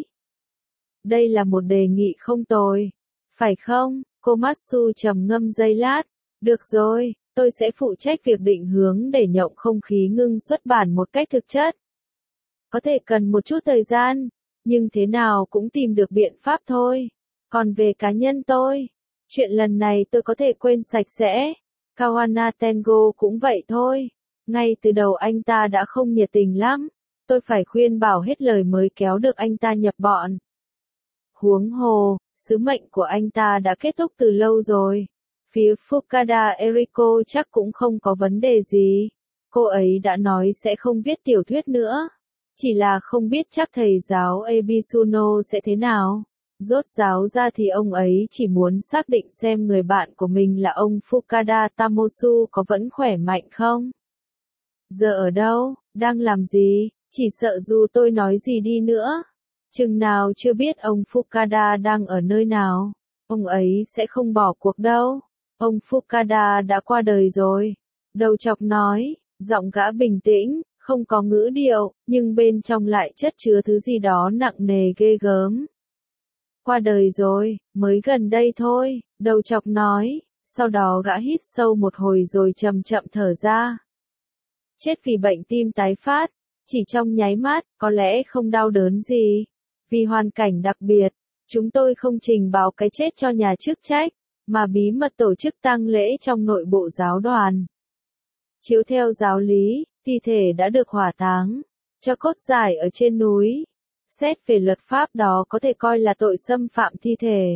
Đây là một đề nghị không tồi. Phải không? Komatsu trầm ngâm giây lát. Được rồi, tôi sẽ phụ trách việc định hướng để nhộng không khí ngưng xuất bản một cách thực chất. Có thể cần một chút thời gian, nhưng thế nào cũng tìm được biện pháp thôi. Còn về cá nhân tôi, chuyện lần này tôi có thể quên sạch sẽ. Kawana Tengo cũng vậy thôi. Ngay từ đầu anh ta đã không nhiệt tình lắm. Tôi phải khuyên bảo hết lời mới kéo được anh ta nhập bọn. Huống hồ, sứ mệnh của anh ta đã kết thúc từ lâu rồi. Phía Fukada Eriko chắc cũng không có vấn đề gì. Cô ấy đã nói sẽ không viết tiểu thuyết nữa. Chỉ là không biết chắc thầy giáo Ebisuno sẽ thế nào. Rốt ráo ra thì ông ấy chỉ muốn xác định xem người bạn của mình là ông Fukada Tamosu có vẫn khỏe mạnh không. Giờ ở đâu, đang làm gì, chỉ sợ dù tôi nói gì đi nữa. Chừng nào chưa biết ông Fukada đang ở nơi nào, ông ấy sẽ không bỏ cuộc đâu. Ông Fukada đã qua đời rồi. Đầu chọc nói, giọng gã bình tĩnh, không có ngữ điệu, nhưng bên trong lại chất chứa thứ gì đó nặng nề ghê gớm. Qua đời rồi, mới gần đây thôi, đầu chọc nói, sau đó gã hít sâu một hồi rồi chậm chậm thở ra. Chết vì bệnh tim tái phát, chỉ trong nháy mắt, có lẽ không đau đớn gì. Vì hoàn cảnh đặc biệt, chúng tôi không trình báo cái chết cho nhà chức trách, mà bí mật tổ chức tang lễ trong nội bộ giáo đoàn. Chiếu theo giáo lý, thi thể đã được hỏa táng, cho cốt giải ở trên núi. Xét về luật pháp đó có thể coi là tội xâm phạm thi thể.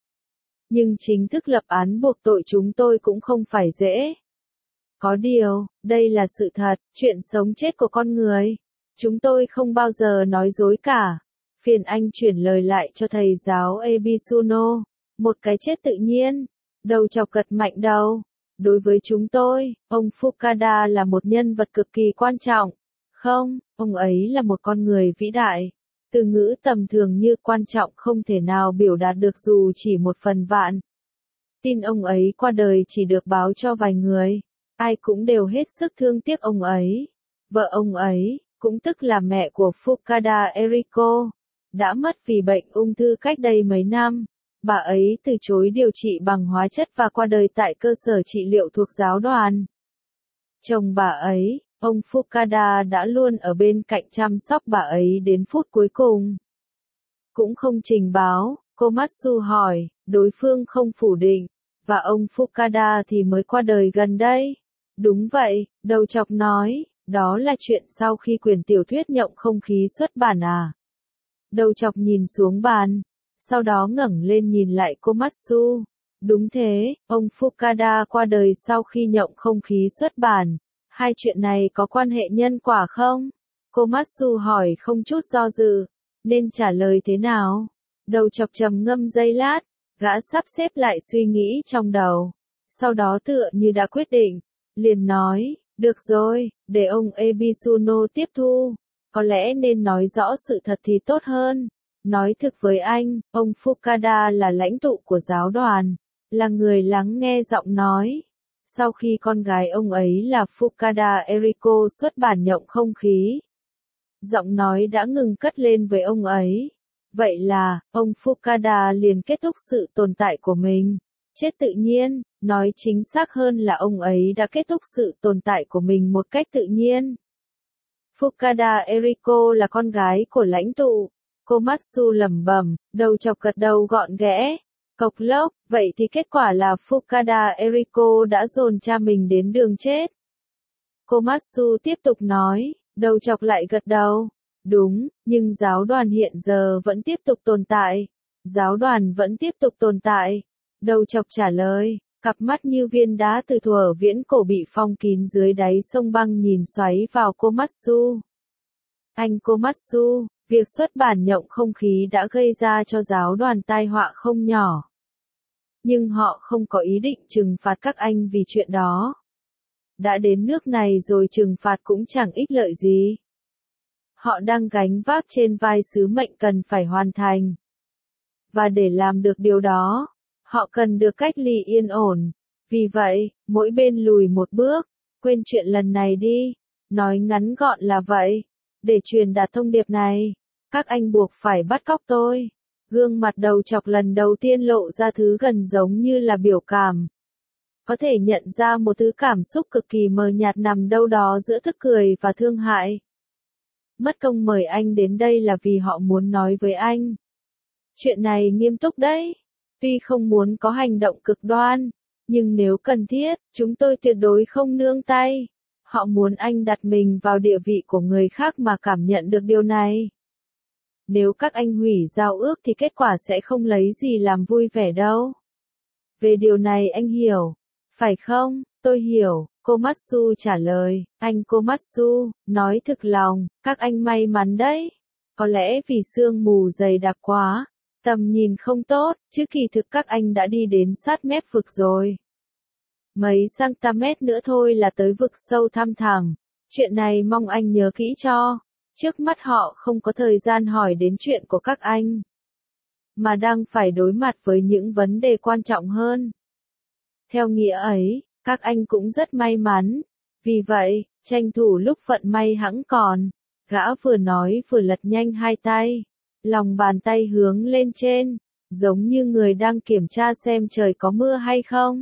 Nhưng chính thức lập án buộc tội chúng tôi cũng không phải dễ. Có điều, đây là sự thật, chuyện sống chết của con người. Chúng tôi không bao giờ nói dối cả. Phiền anh chuyển lời lại cho thầy giáo Ebisuno. Một cái chết tự nhiên. Đầu chọc gật mạnh đầu. Đối với chúng tôi, ông Fukada là một nhân vật cực kỳ quan trọng. Không, ông ấy là một con người vĩ đại. Từ ngữ tầm thường như quan trọng không thể nào biểu đạt được dù chỉ một phần vạn. Tin ông ấy qua đời chỉ được báo cho vài người. Ai cũng đều hết sức thương tiếc ông ấy. Vợ ông ấy, cũng tức là mẹ của Fukada Eriko, đã mất vì bệnh ung thư cách đây mấy năm. Bà ấy từ chối điều trị bằng hóa chất và qua đời tại cơ sở trị liệu thuộc giáo đoàn. Chồng bà ấy, ông Fukada đã luôn ở bên cạnh chăm sóc bà ấy đến phút cuối cùng. Cũng không trình báo, Komatsu hỏi, đối phương không phủ định, và ông Fukada thì mới qua đời gần đây. Đúng vậy, đầu chọc nói, đó là chuyện sau khi quyển tiểu thuyết nhộng không khí xuất bản à. Đầu chọc nhìn xuống bàn, sau đó ngẩng lên nhìn lại Komatsu. Đúng thế, ông Fukada qua đời sau khi nhộng không khí xuất bản. Hai chuyện này có quan hệ nhân quả không? Komatsu hỏi không chút do dự. Nên trả lời thế nào? Đầu chọc trầm ngâm giây lát, gã sắp xếp lại suy nghĩ trong đầu. Sau đó tựa như đã quyết định, liền nói, được rồi, để ông Ebisuno tiếp thu. Có lẽ nên nói rõ sự thật thì tốt hơn. Nói thực với anh, ông Fukada là lãnh tụ của giáo đoàn, là người lắng nghe giọng nói. Sau khi con gái ông ấy là Fukada Eriko xuất bản nhộng không khí, giọng nói đã ngừng cất lên với ông ấy. Vậy là, ông Fukada liền kết thúc sự tồn tại của mình. Chết tự nhiên, nói chính xác hơn là ông ấy đã kết thúc sự tồn tại của mình một cách tự nhiên. Fukada Eriko là con gái của lãnh tụ. Komatsu lẩm bẩm, đầu chọc gật đầu gọn ghẽ. Cộc lốc, vậy thì kết quả là Fukada Eriko đã dồn cha mình đến đường chết. Komatsu tiếp tục nói, đầu chọc lại gật đầu. Đúng, nhưng giáo đoàn hiện giờ vẫn tiếp tục tồn tại. Giáo đoàn vẫn tiếp tục tồn tại. Đầu chọc trả lời, cặp mắt như viên đá từ thuở viễn cổ bị phong kín dưới đáy sông băng nhìn xoáy vào Komatsu. Anh Komatsu, việc xuất bản nhộng không khí đã gây ra cho giáo đoàn tai họa không nhỏ. Nhưng họ không có ý định trừng phạt các anh vì chuyện đó. Đã đến nước này rồi trừng phạt cũng chẳng ích lợi gì. Họ đang gánh vác trên vai sứ mệnh cần phải hoàn thành. Và để làm được điều đó, họ cần được cách ly yên ổn. Vì vậy, mỗi bên lùi một bước, quên chuyện lần này đi. Nói ngắn gọn là vậy. Để truyền đạt thông điệp này, các anh buộc phải bắt cóc tôi. Gương mặt đầu chọc lần đầu tiên lộ ra thứ gần giống như là biểu cảm. Có thể nhận ra một thứ cảm xúc cực kỳ mờ nhạt nằm đâu đó giữa tức cười và thương hại. Mất công mời anh đến đây là vì họ muốn nói với anh. Chuyện này nghiêm túc đấy. Tuy không muốn có hành động cực đoan, nhưng nếu cần thiết, chúng tôi tuyệt đối không nương tay. Họ muốn anh đặt mình vào địa vị của người khác mà cảm nhận được điều này. Nếu các anh hủy giao ước thì kết quả sẽ không lấy gì làm vui vẻ đâu. Về điều này anh hiểu, phải không? Tôi hiểu, Komatsu trả lời. Anh Komatsu, nói thực lòng, các anh may mắn đấy. Có lẽ vì sương mù dày đặc quá, tầm nhìn không tốt, chứ kỳ thực các anh đã đi đến sát mép vực rồi. Mấy centimet nữa thôi là tới vực sâu thăm thẳm. Chuyện này mong anh nhớ kỹ cho. Trước mắt họ không có thời gian hỏi đến chuyện của các anh, mà đang phải đối mặt với những vấn đề quan trọng hơn. Theo nghĩa ấy, các anh cũng rất may mắn. Vì vậy, tranh thủ lúc vận may hẵng còn. Gã vừa nói vừa lật nhanh hai tay. Lòng bàn tay hướng lên trên, giống như người đang kiểm tra xem trời có mưa hay không.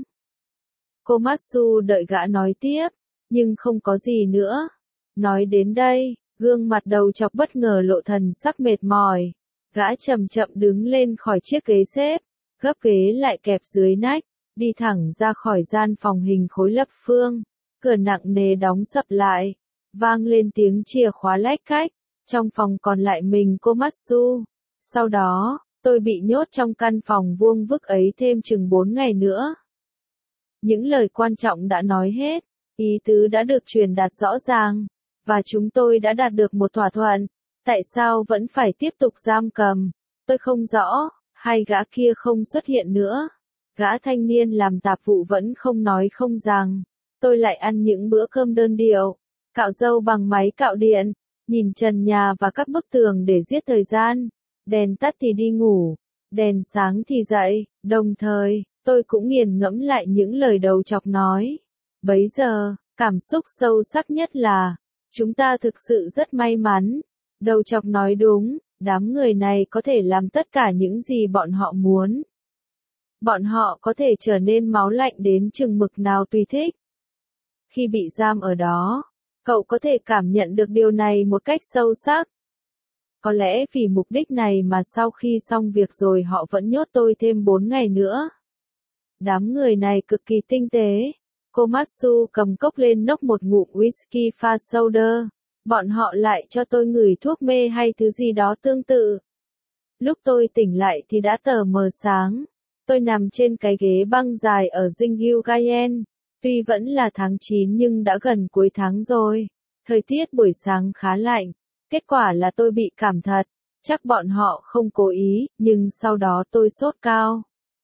Komatsu đợi gã nói tiếp, nhưng không có gì nữa. Nói đến đây, gương mặt đầu chọc bất ngờ lộ thần sắc mệt mỏi. Gã chậm chậm đứng lên khỏi chiếc ghế xếp, gấp ghế lại kẹp dưới nách, đi thẳng ra khỏi gian phòng hình khối lập phương. Cửa nặng nề đóng sập lại, vang lên tiếng chìa khóa lách cách. Trong phòng còn lại mình Komatsu. Sau đó, tôi bị nhốt trong căn phòng vuông vức ấy thêm chừng bốn ngày nữa. Những lời quan trọng đã nói hết, ý tứ đã được truyền đạt rõ ràng, và chúng tôi đã đạt được một thỏa thuận. Tại sao vẫn phải tiếp tục giam cầm? Tôi không rõ, hay gã kia không xuất hiện nữa. Gã thanh niên làm tạp vụ vẫn không nói không rằng. Tôi lại ăn những bữa cơm đơn điệu, cạo râu bằng máy cạo điện, nhìn trần nhà và các bức tường để giết thời gian. Đèn tắt thì đi ngủ, đèn sáng thì dậy, đồng thời, tôi cũng nghiền ngẫm lại những lời đầu chọc nói. Bấy giờ, cảm xúc sâu sắc nhất là, chúng ta thực sự rất may mắn. Đầu chọc nói đúng, đám người này có thể làm tất cả những gì bọn họ muốn. Bọn họ có thể trở nên máu lạnh đến chừng mực nào tùy thích. Khi bị giam ở đó, cậu có thể cảm nhận được điều này một cách sâu sắc. Có lẽ vì mục đích này mà sau khi xong việc rồi họ vẫn nhốt tôi thêm bốn ngày nữa. Đám người này cực kỳ tinh tế. Komatsu cầm cốc lên nốc một ngụm whisky pha soda. Bọn họ lại cho tôi ngửi thuốc mê hay thứ gì đó tương tự. Lúc tôi tỉnh lại thì đã tờ mờ sáng. Tôi nằm trên cái ghế băng dài ở Jingyugayen. Tuy vẫn là tháng chín nhưng đã gần cuối tháng rồi. Thời tiết buổi sáng khá lạnh. Kết quả là tôi bị cảm thật. Chắc bọn họ không cố ý, nhưng sau đó tôi sốt cao.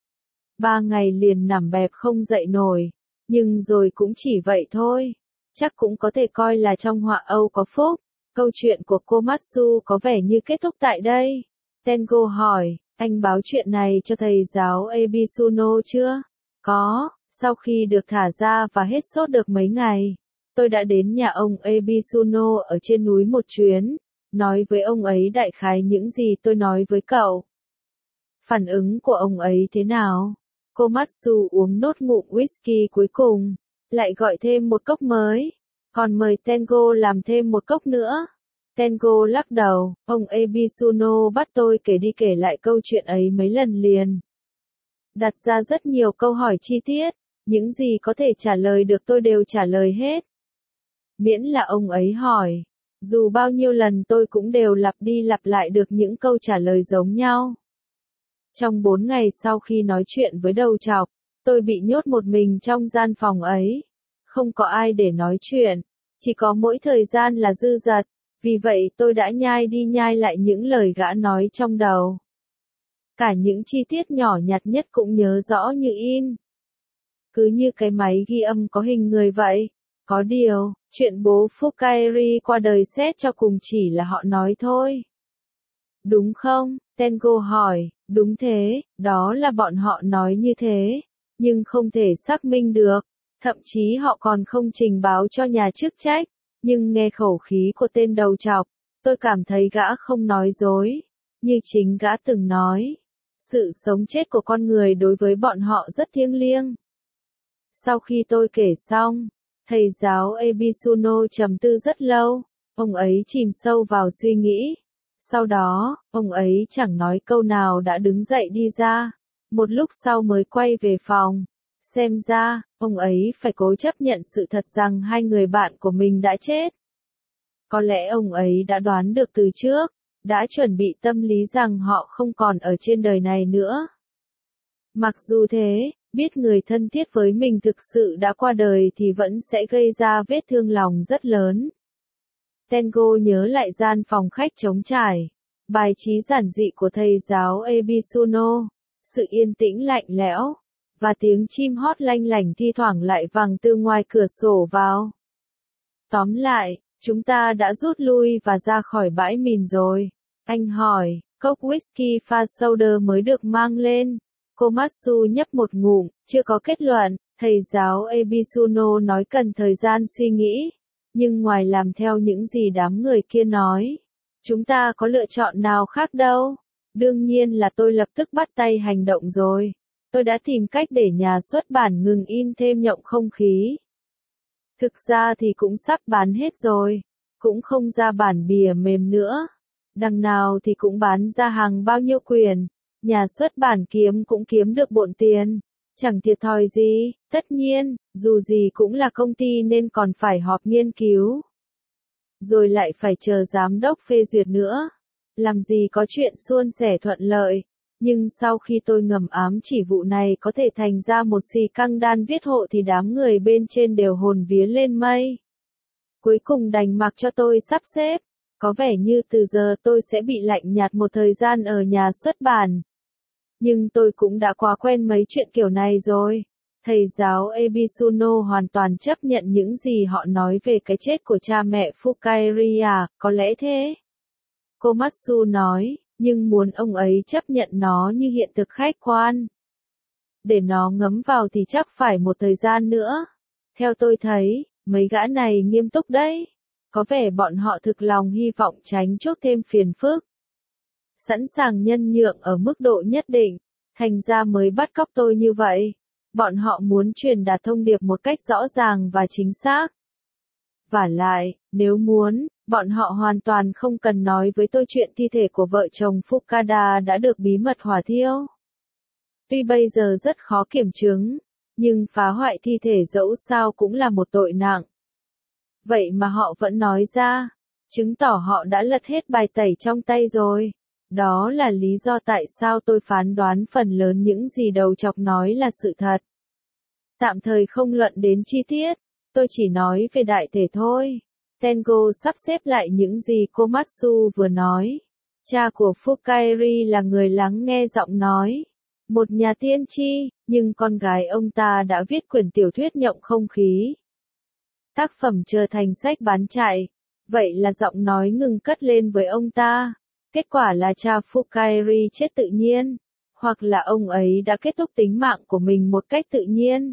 Ba ngày liền nằm bẹp không dậy nổi. Nhưng rồi cũng chỉ vậy thôi. Chắc cũng có thể coi là trong họa âu có phúc. Câu chuyện của Komatsu có vẻ như kết thúc tại đây. Tengo hỏi, anh báo chuyện này cho thầy giáo Ebisuno chưa? Có, sau khi được thả ra và hết sốt được mấy ngày. Tôi đã đến nhà ông Ebisuno ở trên núi một chuyến, nói với ông ấy đại khái những gì tôi nói với cậu. Phản ứng của ông ấy thế nào? Komatsu uống nốt ngụm whisky cuối cùng, lại gọi thêm một cốc mới, còn mời Tengo làm thêm một cốc nữa. Tengo lắc đầu, ông Ebisuno bắt tôi kể đi kể lại câu chuyện ấy mấy lần liền. Đặt ra rất nhiều câu hỏi chi tiết, những gì có thể trả lời được tôi đều trả lời hết. Miễn là ông ấy hỏi, dù bao nhiêu lần tôi cũng đều lặp đi lặp lại được những câu trả lời giống nhau. Trong bốn ngày sau khi nói chuyện với đầu chọc, tôi bị nhốt một mình trong gian phòng ấy. Không có ai để nói chuyện, chỉ có mỗi thời gian là dư dật, vì vậy tôi đã nhai đi nhai lại những lời gã nói trong đầu. Cả những chi tiết nhỏ nhặt nhất cũng nhớ rõ như in. Cứ như cái máy ghi âm có hình người vậy. Có điều, chuyện bố Fukaeri qua đời xét cho cùng chỉ là họ nói thôi. Đúng không? Tengo hỏi, đúng thế, đó là bọn họ nói như thế. nhưng không thể xác minh được. Thậm chí họ còn không trình báo cho nhà chức trách. Nhưng nghe khẩu khí của tên đầu trọc, tôi cảm thấy gã không nói dối. Như chính gã từng nói. Sự sống chết của con người đối với bọn họ rất thiêng liêng. Sau khi tôi kể xong, thầy giáo Ebisuno trầm tư rất lâu. Ông ấy chìm sâu vào suy nghĩ. Sau đó, ông ấy chẳng nói câu nào đã đứng dậy đi ra. Một lúc sau mới quay về phòng. Xem ra, ông ấy phải cố chấp nhận sự thật rằng hai người bạn của mình đã chết. Có lẽ ông ấy đã đoán được từ trước, đã chuẩn bị tâm lý rằng họ không còn ở trên đời này nữa. Mặc dù thế, biết người thân thiết với mình thực sự đã qua đời thì vẫn sẽ gây ra vết thương lòng rất lớn. Tengo nhớ lại gian phòng khách trống trải, bài trí giản dị của thầy giáo Ebisuno, sự yên tĩnh lạnh lẽo, và tiếng chim hót lanh lảnh thi thoảng lại vang từ ngoài cửa sổ vào. Tóm lại, chúng ta đã rút lui và ra khỏi bãi mìn rồi. Anh hỏi, cốc whisky pha soda mới được mang lên. Komatsu nhấp một ngụm, chưa có kết luận. Thầy giáo Ebisuno nói cần thời gian suy nghĩ. Nhưng ngoài làm theo những gì đám người kia nói, chúng ta có lựa chọn nào khác đâu. Đương nhiên là tôi lập tức bắt tay hành động rồi. Tôi đã tìm cách để nhà xuất bản ngừng in thêm nhộng không khí. Thực ra thì cũng sắp bán hết rồi. Cũng không ra bản bìa mềm nữa. Đằng nào thì cũng bán ra hàng bao nhiêu quyển. Nhà xuất bản kiếm cũng kiếm được bộn tiền. Chẳng thiệt thòi gì, tất nhiên, dù gì cũng là công ty nên còn phải họp nghiên cứu. Rồi lại phải chờ giám đốc phê duyệt nữa. Làm gì có chuyện suôn sẻ thuận lợi. Nhưng sau khi tôi ngầm ám chỉ vụ này có thể thành ra một xì căng đan viết hộ thì đám người bên trên đều hồn vía lên mây. Cuối cùng đành mặc cho tôi sắp xếp. Có vẻ như từ giờ tôi sẽ bị lạnh nhạt một thời gian ở nhà xuất bản. Nhưng tôi cũng đã quá quen mấy chuyện kiểu này rồi. Thầy giáo Ebisuno hoàn toàn chấp nhận những gì họ nói về cái chết của cha mẹ Fukairiya, có lẽ thế. Komatsu nói, nhưng muốn ông ấy chấp nhận nó như hiện thực khách quan. Để nó ngấm vào thì chắc phải một thời gian nữa. Theo tôi thấy, mấy gã này nghiêm túc đấy. Có vẻ bọn họ thực lòng hy vọng tránh chuốc thêm phiền phức. Sẵn sàng nhân nhượng ở mức độ nhất định, thành ra mới bắt cóc tôi như vậy. Bọn họ muốn truyền đạt thông điệp một cách rõ ràng và chính xác. Vả lại, nếu muốn, bọn họ hoàn toàn không cần nói với tôi chuyện thi thể của vợ chồng Fukada đã được bí mật hỏa thiêu. Tuy bây giờ rất khó kiểm chứng, nhưng phá hoại thi thể dẫu sao cũng là một tội nặng. Vậy mà họ vẫn nói ra, chứng tỏ họ đã lật hết bài tẩy trong tay rồi. Đó là lý do tại sao tôi phán đoán phần lớn những gì đầu chọc nói là sự thật. Tạm thời không luận đến chi tiết, tôi chỉ nói về đại thể thôi. Tengo sắp xếp lại những gì Komatsu vừa nói. Cha của Fukairi là người lắng nghe giọng nói. Một nhà tiên tri, nhưng con gái ông ta đã viết quyển tiểu thuyết nhộng không khí. Tác phẩm trở thành sách bán chạy. Vậy là giọng nói ngừng cất lên với ông ta. Kết quả là cha Fukairi chết tự nhiên. Hoặc là ông ấy đã kết thúc tính mạng của mình một cách tự nhiên.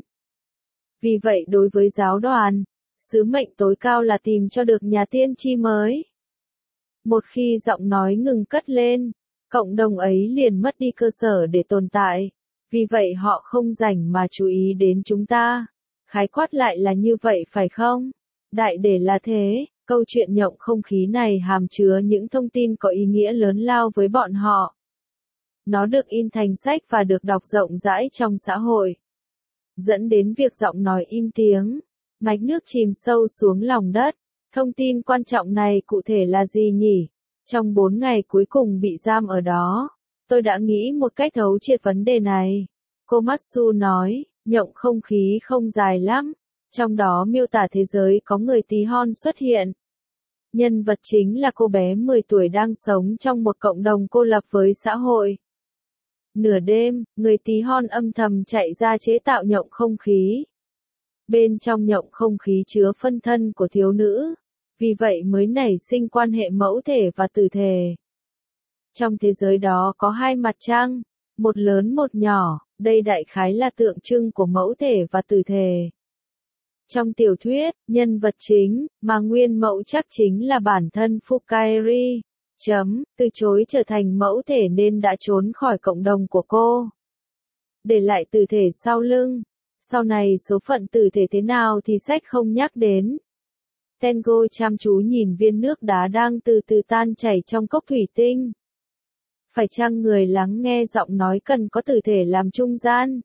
Vì vậy đối với giáo đoàn, sứ mệnh tối cao là tìm cho được nhà tiên tri mới. Một khi giọng nói ngừng cất lên, cộng đồng ấy liền mất đi cơ sở để tồn tại. Vì vậy họ không rảnh mà chú ý đến chúng ta. Khái quát lại là như vậy phải không? Đại để là thế, câu chuyện nhộng không khí này hàm chứa những thông tin có ý nghĩa lớn lao với bọn họ. Nó được in thành sách và được đọc rộng rãi trong xã hội. Dẫn đến việc giọng nói im tiếng, mạch nước chìm sâu xuống lòng đất. Thông tin quan trọng này cụ thể là gì nhỉ? Trong bốn ngày cuối cùng bị giam ở đó, tôi đã nghĩ một cách thấu triệt vấn đề này. Komatsu nói, nhộng không khí không dài lắm. Trong đó miêu tả thế giới có người tí hon xuất hiện. Nhân vật chính là cô bé mười tuổi đang sống trong một cộng đồng cô lập với xã hội. Nửa đêm, người tí hon âm thầm chạy ra chế tạo nhộng không khí. Bên trong nhộng không khí chứa phân thân của thiếu nữ. Vì vậy mới nảy sinh quan hệ mẫu thể và tử thể. Trong thế giới đó có hai mặt trăng. Một lớn một nhỏ, đây đại khái là tượng trưng của mẫu thể và tử thể. Trong tiểu thuyết, nhân vật chính, mà nguyên mẫu chắc chính là bản thân Fukaeri, chấm, từ chối trở thành mẫu thể nên đã trốn khỏi cộng đồng của cô. Để lại tử thể sau lưng. Sau này số phận tử thể thế nào thì sách không nhắc đến. Tengo chăm chú nhìn viên nước đá đang từ từ tan chảy trong cốc thủy tinh. Phải chăng người lắng nghe giọng nói cần có tử thể làm trung gian?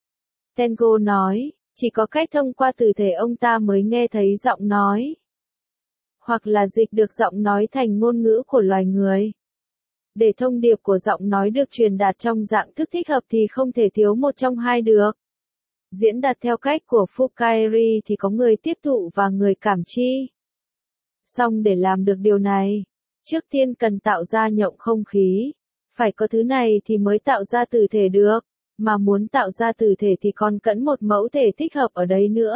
Tengo nói, chỉ có cách thông qua tử thể ông ta mới nghe thấy giọng nói. Hoặc là dịch được giọng nói thành ngôn ngữ của loài người. Để thông điệp của giọng nói được truyền đạt trong dạng thức thích hợp thì không thể thiếu một trong hai được. Diễn đạt theo cách của Fukaeri thì có người tiếp thụ và người cảm chi. Song để làm được điều này, trước tiên cần tạo ra nhộng không khí. Phải có thứ này thì mới tạo ra tử thể được, mà muốn tạo ra tử thể thì còn cần một mẫu thể thích hợp ở đấy nữa.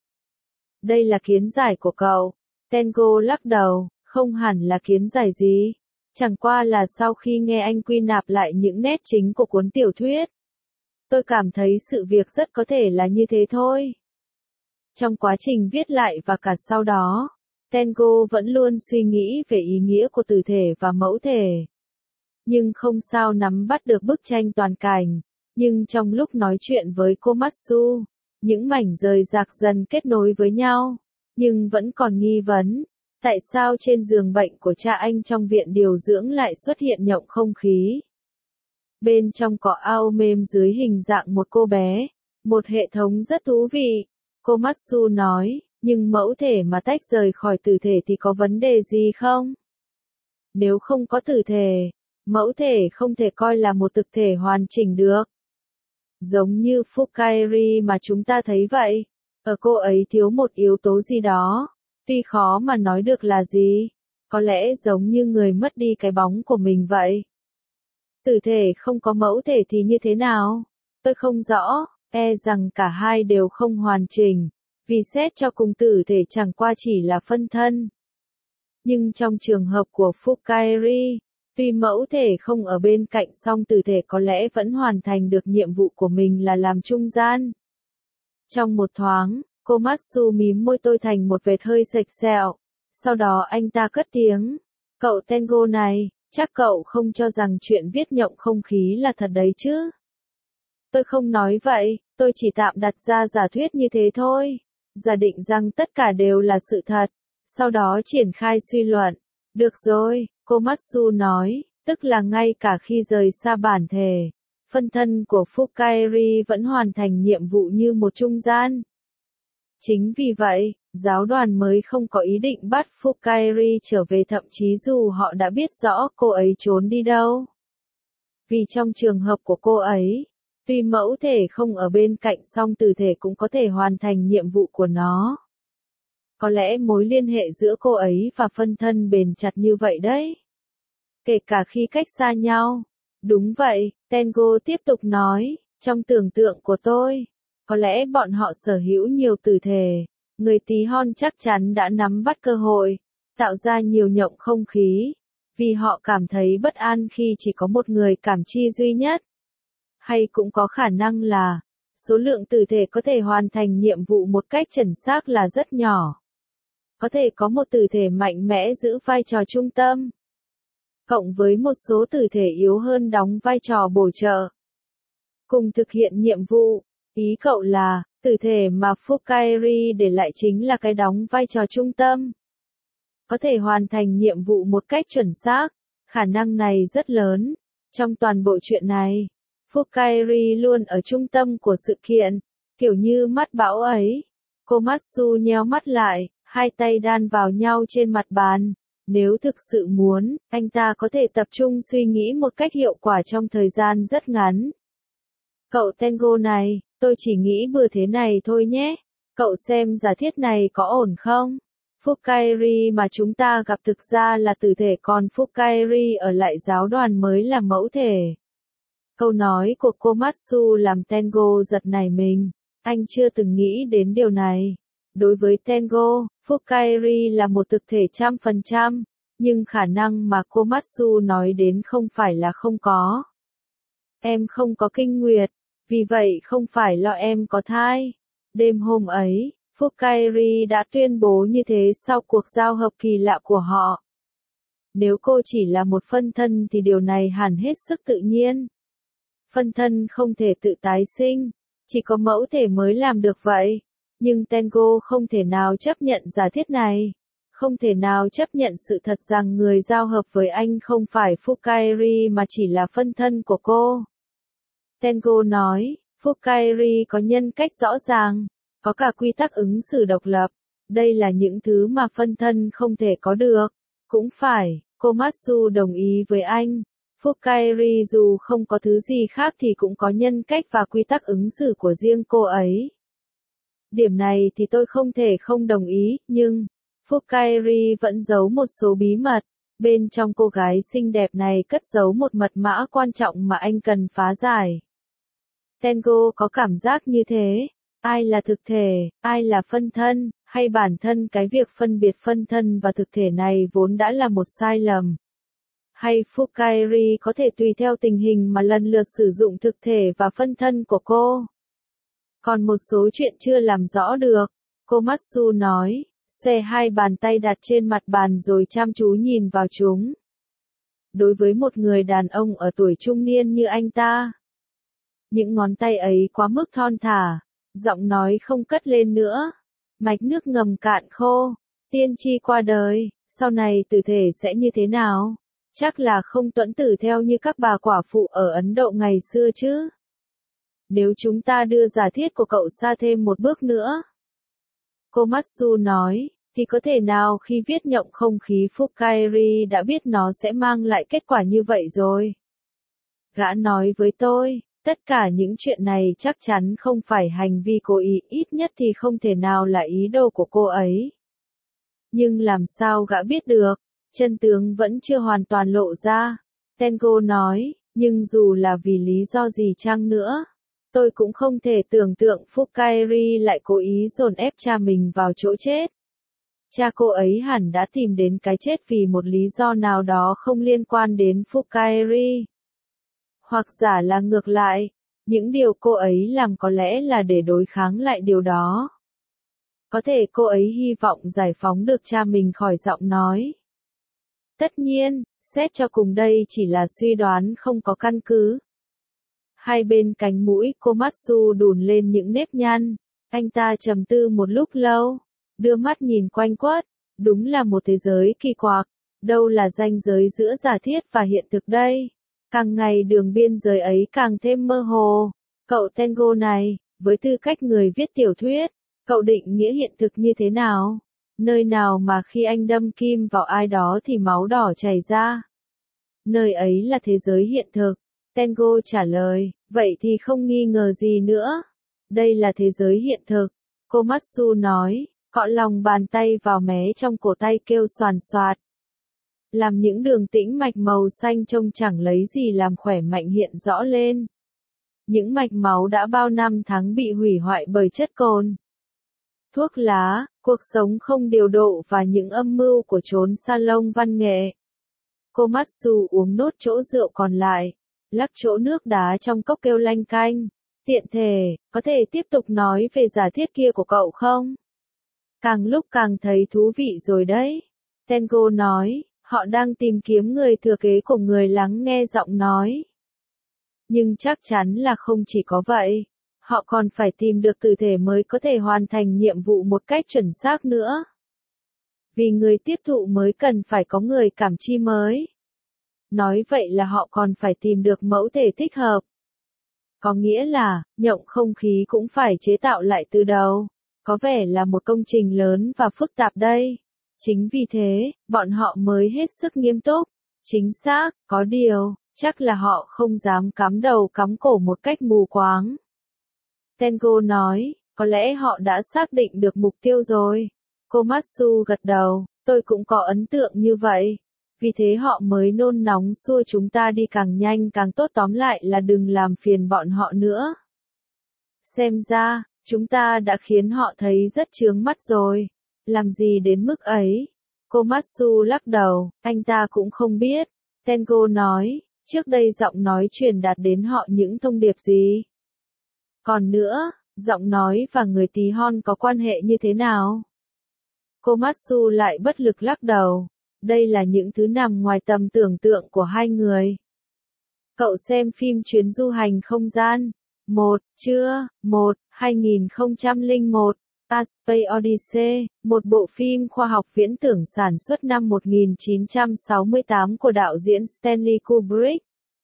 Đây là kiến giải của cậu. Tengo lắc đầu, không hẳn là kiến giải gì. Chẳng qua là sau khi nghe anh quy nạp lại những nét chính của cuốn tiểu thuyết. Tôi cảm thấy sự việc rất có thể là như thế thôi. Trong quá trình viết lại và cả sau đó, Tengo vẫn luôn suy nghĩ về ý nghĩa của tử thể và mẫu thể. Nhưng không sao nắm bắt được bức tranh toàn cảnh. Nhưng trong lúc nói chuyện với Komatsu, những mảnh rời rạc dần kết nối với nhau. Nhưng vẫn còn nghi vấn. Tại sao trên giường bệnh của cha anh trong viện điều dưỡng lại xuất hiện nhộng không khí? Bên trong có ao mềm dưới hình dạng một cô bé. Một hệ thống rất thú vị. Komatsu nói, nhưng mẫu thể mà tách rời khỏi tử thể thì có vấn đề gì không? Nếu không có tử thể, mẫu thể không thể coi là một thực thể hoàn chỉnh được. Giống như Fukaeri mà chúng ta thấy vậy. Ở cô ấy thiếu một yếu tố gì đó. Tuy khó mà nói được là gì. Có lẽ giống như người mất đi cái bóng của mình vậy. Tử thể không có mẫu thể thì như thế nào? Tôi không rõ, e rằng cả hai đều không hoàn chỉnh. Vì xét cho cùng tử thể chẳng qua chỉ là phân thân. Nhưng trong trường hợp của Fukaeri, tuy mẫu thể không ở bên cạnh song tử thể có lẽ vẫn hoàn thành được nhiệm vụ của mình là làm trung gian. Trong một thoáng, Komatsu mím môi tôi thành một vệt hơi sạch sẹo. Sau đó anh ta cất tiếng. Cậu Tengo này, chắc cậu không cho rằng chuyện viết nhộng không khí là thật đấy chứ? Tôi không nói vậy, tôi chỉ tạm đặt ra giả thuyết như thế thôi. Giả định rằng tất cả đều là sự thật. Sau đó triển khai suy luận. Được rồi, Komatsu nói, tức là ngay cả khi rời xa bản thể, phân thân của Fukaeri vẫn hoàn thành nhiệm vụ như một trung gian. Chính vì vậy, giáo đoàn mới không có ý định bắt Fukaeri trở về thậm chí dù họ đã biết rõ cô ấy trốn đi đâu. Vì trong trường hợp của cô ấy, tuy mẫu thể không ở bên cạnh song tử thể cũng có thể hoàn thành nhiệm vụ của nó. Có lẽ mối liên hệ giữa cô ấy và phân thân bền chặt như vậy đấy. Kể cả khi cách xa nhau. Đúng vậy, Tengo tiếp tục nói, trong tưởng tượng của tôi, có lẽ bọn họ sở hữu nhiều tử thể. Người tí hon chắc chắn đã nắm bắt cơ hội, tạo ra nhiều nhộng không khí, vì họ cảm thấy bất an khi chỉ có một người cảm chi duy nhất. Hay cũng có khả năng là, số lượng tử thể có thể hoàn thành nhiệm vụ một cách chuẩn xác là rất nhỏ. Có thể có một tử thể mạnh mẽ giữ vai trò trung tâm, cộng với một số tử thể yếu hơn đóng vai trò bổ trợ. Cùng thực hiện nhiệm vụ, ý cậu là, tử thể mà Fukaeri để lại chính là cái đóng vai trò trung tâm. Có thể hoàn thành nhiệm vụ một cách chuẩn xác, khả năng này rất lớn. Trong toàn bộ chuyện này, Fukaeri luôn ở trung tâm của sự kiện, kiểu như mắt bão ấy. Komatsu nheo mắt lại, hai tay đan vào nhau trên mặt bàn. Nếu thực sự muốn, anh ta có thể tập trung suy nghĩ một cách hiệu quả trong thời gian rất ngắn. Cậu Tengo này, tôi chỉ nghĩ bừa thế này thôi nhé. Cậu xem giả thiết này có ổn không? Fukaeri mà chúng ta gặp thực ra là tử thể còn Fukaeri ở lại giáo đoàn mới là mẫu thể. Câu nói của Komatsu làm Tengo giật nảy mình. Anh chưa từng nghĩ đến điều này. Đối với Tengo, Fukaeri là một thực thể trăm phần trăm, nhưng khả năng mà Komatsu nói đến không phải là không có. Em không có kinh nguyệt, vì vậy không phải lo em có thai. Đêm hôm ấy, Fukairi đã tuyên bố như thế sau cuộc giao hợp kỳ lạ của họ. Nếu cô chỉ là một phân thân thì điều này hẳn hết sức tự nhiên. Phân thân không thể tự tái sinh, chỉ có mẫu thể mới làm được vậy. Nhưng Tengo không thể nào chấp nhận giả thiết này. Không thể nào chấp nhận sự thật rằng người giao hợp với anh không phải Fukairi mà chỉ là phân thân của cô. Tengo nói, Fukairi có nhân cách rõ ràng, có cả quy tắc ứng xử độc lập. Đây là những thứ mà phân thân không thể có được. Cũng phải, Komatsu đồng ý với anh. Fukairi dù không có thứ gì khác thì cũng có nhân cách và quy tắc ứng xử của riêng cô ấy. Điểm này thì tôi không thể không đồng ý, nhưng Fukairi vẫn giấu một số bí mật. Bên trong cô gái xinh đẹp này cất giấu một mật mã quan trọng mà anh cần phá giải. Tengo có cảm giác như thế. Ai là thực thể, ai là phân thân, hay bản thân cái việc phân biệt phân thân và thực thể này vốn đã là một sai lầm. Hay Fukairi có thể tùy theo tình hình mà lần lượt sử dụng thực thể và phân thân của cô. Còn một số chuyện chưa làm rõ được, Komatsu nói, xòe hai bàn tay đặt trên mặt bàn rồi chăm chú nhìn vào chúng. Đối với một người đàn ông ở tuổi trung niên như anh ta, những ngón tay ấy quá mức thon thả, giọng nói không cất lên nữa. Mạch nước ngầm cạn khô, tiên tri qua đời, sau này tử thể sẽ như thế nào? Chắc là không tuẫn tử theo như các bà quả phụ ở Ấn Độ ngày xưa chứ. Nếu chúng ta đưa giả thiết của cậu xa thêm một bước nữa, Komatsu nói, thì có thể nào khi viết nhộng không khí Fukairi đã biết nó sẽ mang lại kết quả như vậy rồi? Gã nói với tôi, tất cả những chuyện này chắc chắn không phải hành vi cố ý, ít nhất thì không thể nào là ý đồ của cô ấy. Nhưng làm sao gã biết được? Chân tướng vẫn chưa hoàn toàn lộ ra. Tengo nói, nhưng dù là vì lý do gì chăng nữa, tôi cũng không thể tưởng tượng Fukairi lại cố ý dồn ép cha mình vào chỗ chết. Cha cô ấy hẳn đã tìm đến cái chết vì một lý do nào đó không liên quan đến Fukairi. Hoặc giả là ngược lại, những điều cô ấy làm có lẽ là để đối kháng lại điều đó. Có thể cô ấy hy vọng giải phóng được cha mình khỏi giọng nói. Tất nhiên, xét cho cùng đây chỉ là suy đoán không có căn cứ. Hai bên cánh mũi Komatsu đùn lên những nếp nhăn. Anh ta trầm tư một lúc lâu, đưa mắt nhìn quanh quất. Đúng là một thế giới kỳ quặc. Đâu là ranh giới giữa giả thiết và hiện thực đây? Càng ngày đường biên giới ấy càng thêm mơ hồ. Cậu Tengo này, với tư cách người viết tiểu thuyết, cậu định nghĩa hiện thực như thế nào? Nơi nào mà khi anh đâm kim vào ai đó thì máu đỏ chảy ra? Nơi ấy là thế giới hiện thực. Tengo trả lời, vậy thì không nghi ngờ gì nữa. Đây là thế giới hiện thực. Komatsu nói, cọ lòng bàn tay vào mé trong cổ tay kêu xoàn xoạt. Làm những đường tĩnh mạch màu xanh trông chẳng lấy gì làm khỏe mạnh hiện rõ lên. Những mạch máu đã bao năm tháng bị hủy hoại bởi chất cồn, thuốc lá, cuộc sống không điều độ và những âm mưu của chốn salon văn nghệ. Komatsu uống nốt chỗ rượu còn lại, lắc chỗ nước đá trong cốc kêu lanh canh. Tiện thể, có thể tiếp tục nói về giả thiết kia của cậu không? Càng lúc càng thấy thú vị rồi đấy. Tengo nói, họ đang tìm kiếm người thừa kế của người lắng nghe giọng nói. Nhưng chắc chắn là không chỉ có vậy. Họ còn phải tìm được tử thể mới có thể hoàn thành nhiệm vụ một cách chuẩn xác nữa. Vì người tiếp thụ mới cần phải có người cảm chi mới. Nói vậy là họ còn phải tìm được mẫu thể thích hợp. Có nghĩa là, nhộng không khí cũng phải chế tạo lại từ đầu. Có vẻ là một công trình lớn và phức tạp đây. Chính vì thế, bọn họ mới hết sức nghiêm túc. Chính xác, có điều, chắc là họ không dám cắm đầu cắm cổ một cách mù quáng. Tengo nói, có lẽ họ đã xác định được mục tiêu rồi. Komatsu gật đầu, tôi cũng có ấn tượng như vậy. Vì thế họ mới nôn nóng xua chúng ta đi càng nhanh càng tốt, tóm lại là đừng làm phiền bọn họ nữa. Xem ra, chúng ta đã khiến họ thấy rất chướng mắt rồi. Làm gì đến mức ấy? Komatsu lắc đầu, anh ta cũng không biết. Tengo nói, Trước đây giọng nói truyền đạt đến họ những thông điệp gì? Còn nữa, giọng nói và người tí hon có quan hệ như thế nào? Komatsu lại bất lực lắc đầu. Đây là những thứ nằm ngoài tầm tưởng tượng của hai người. Cậu xem phim Chuyến du hành không gian. một, chưa, một, hai nghìn không trăm lẻ một. A Space Odyssey, một bộ phim khoa học viễn tưởng sản xuất năm một nghìn chín trăm sáu mươi tám của đạo diễn Stanley Kubrick.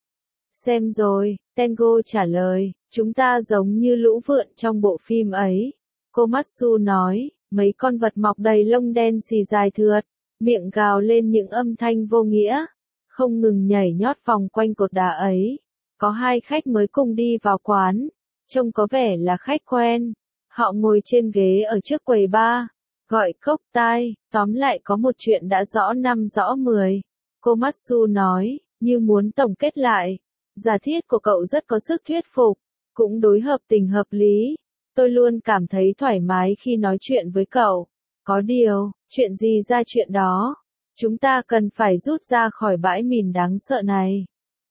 Xem rồi, Tengo trả lời, chúng ta giống như lũ vượn trong bộ phim ấy. Komatsu nói, mấy con vật mọc đầy lông đen xì dài thượt, miệng gào lên những âm thanh vô nghĩa, không ngừng nhảy nhót vòng quanh cột đá ấy. Có hai khách mới cùng đi vào quán, trông có vẻ là khách quen. Họ ngồi trên ghế ở trước quầy bar, gọi cốc tai, tóm lại có một chuyện đã rõ năm rõ mười. Komatsu nói, như muốn tổng kết lại, giả thiết của cậu rất có sức thuyết phục, cũng đối hợp tình hợp lý. Tôi luôn cảm thấy thoải mái khi nói chuyện với cậu. Có điều, chuyện gì ra chuyện đó? Chúng ta cần phải rút ra khỏi bãi mìn đáng sợ này.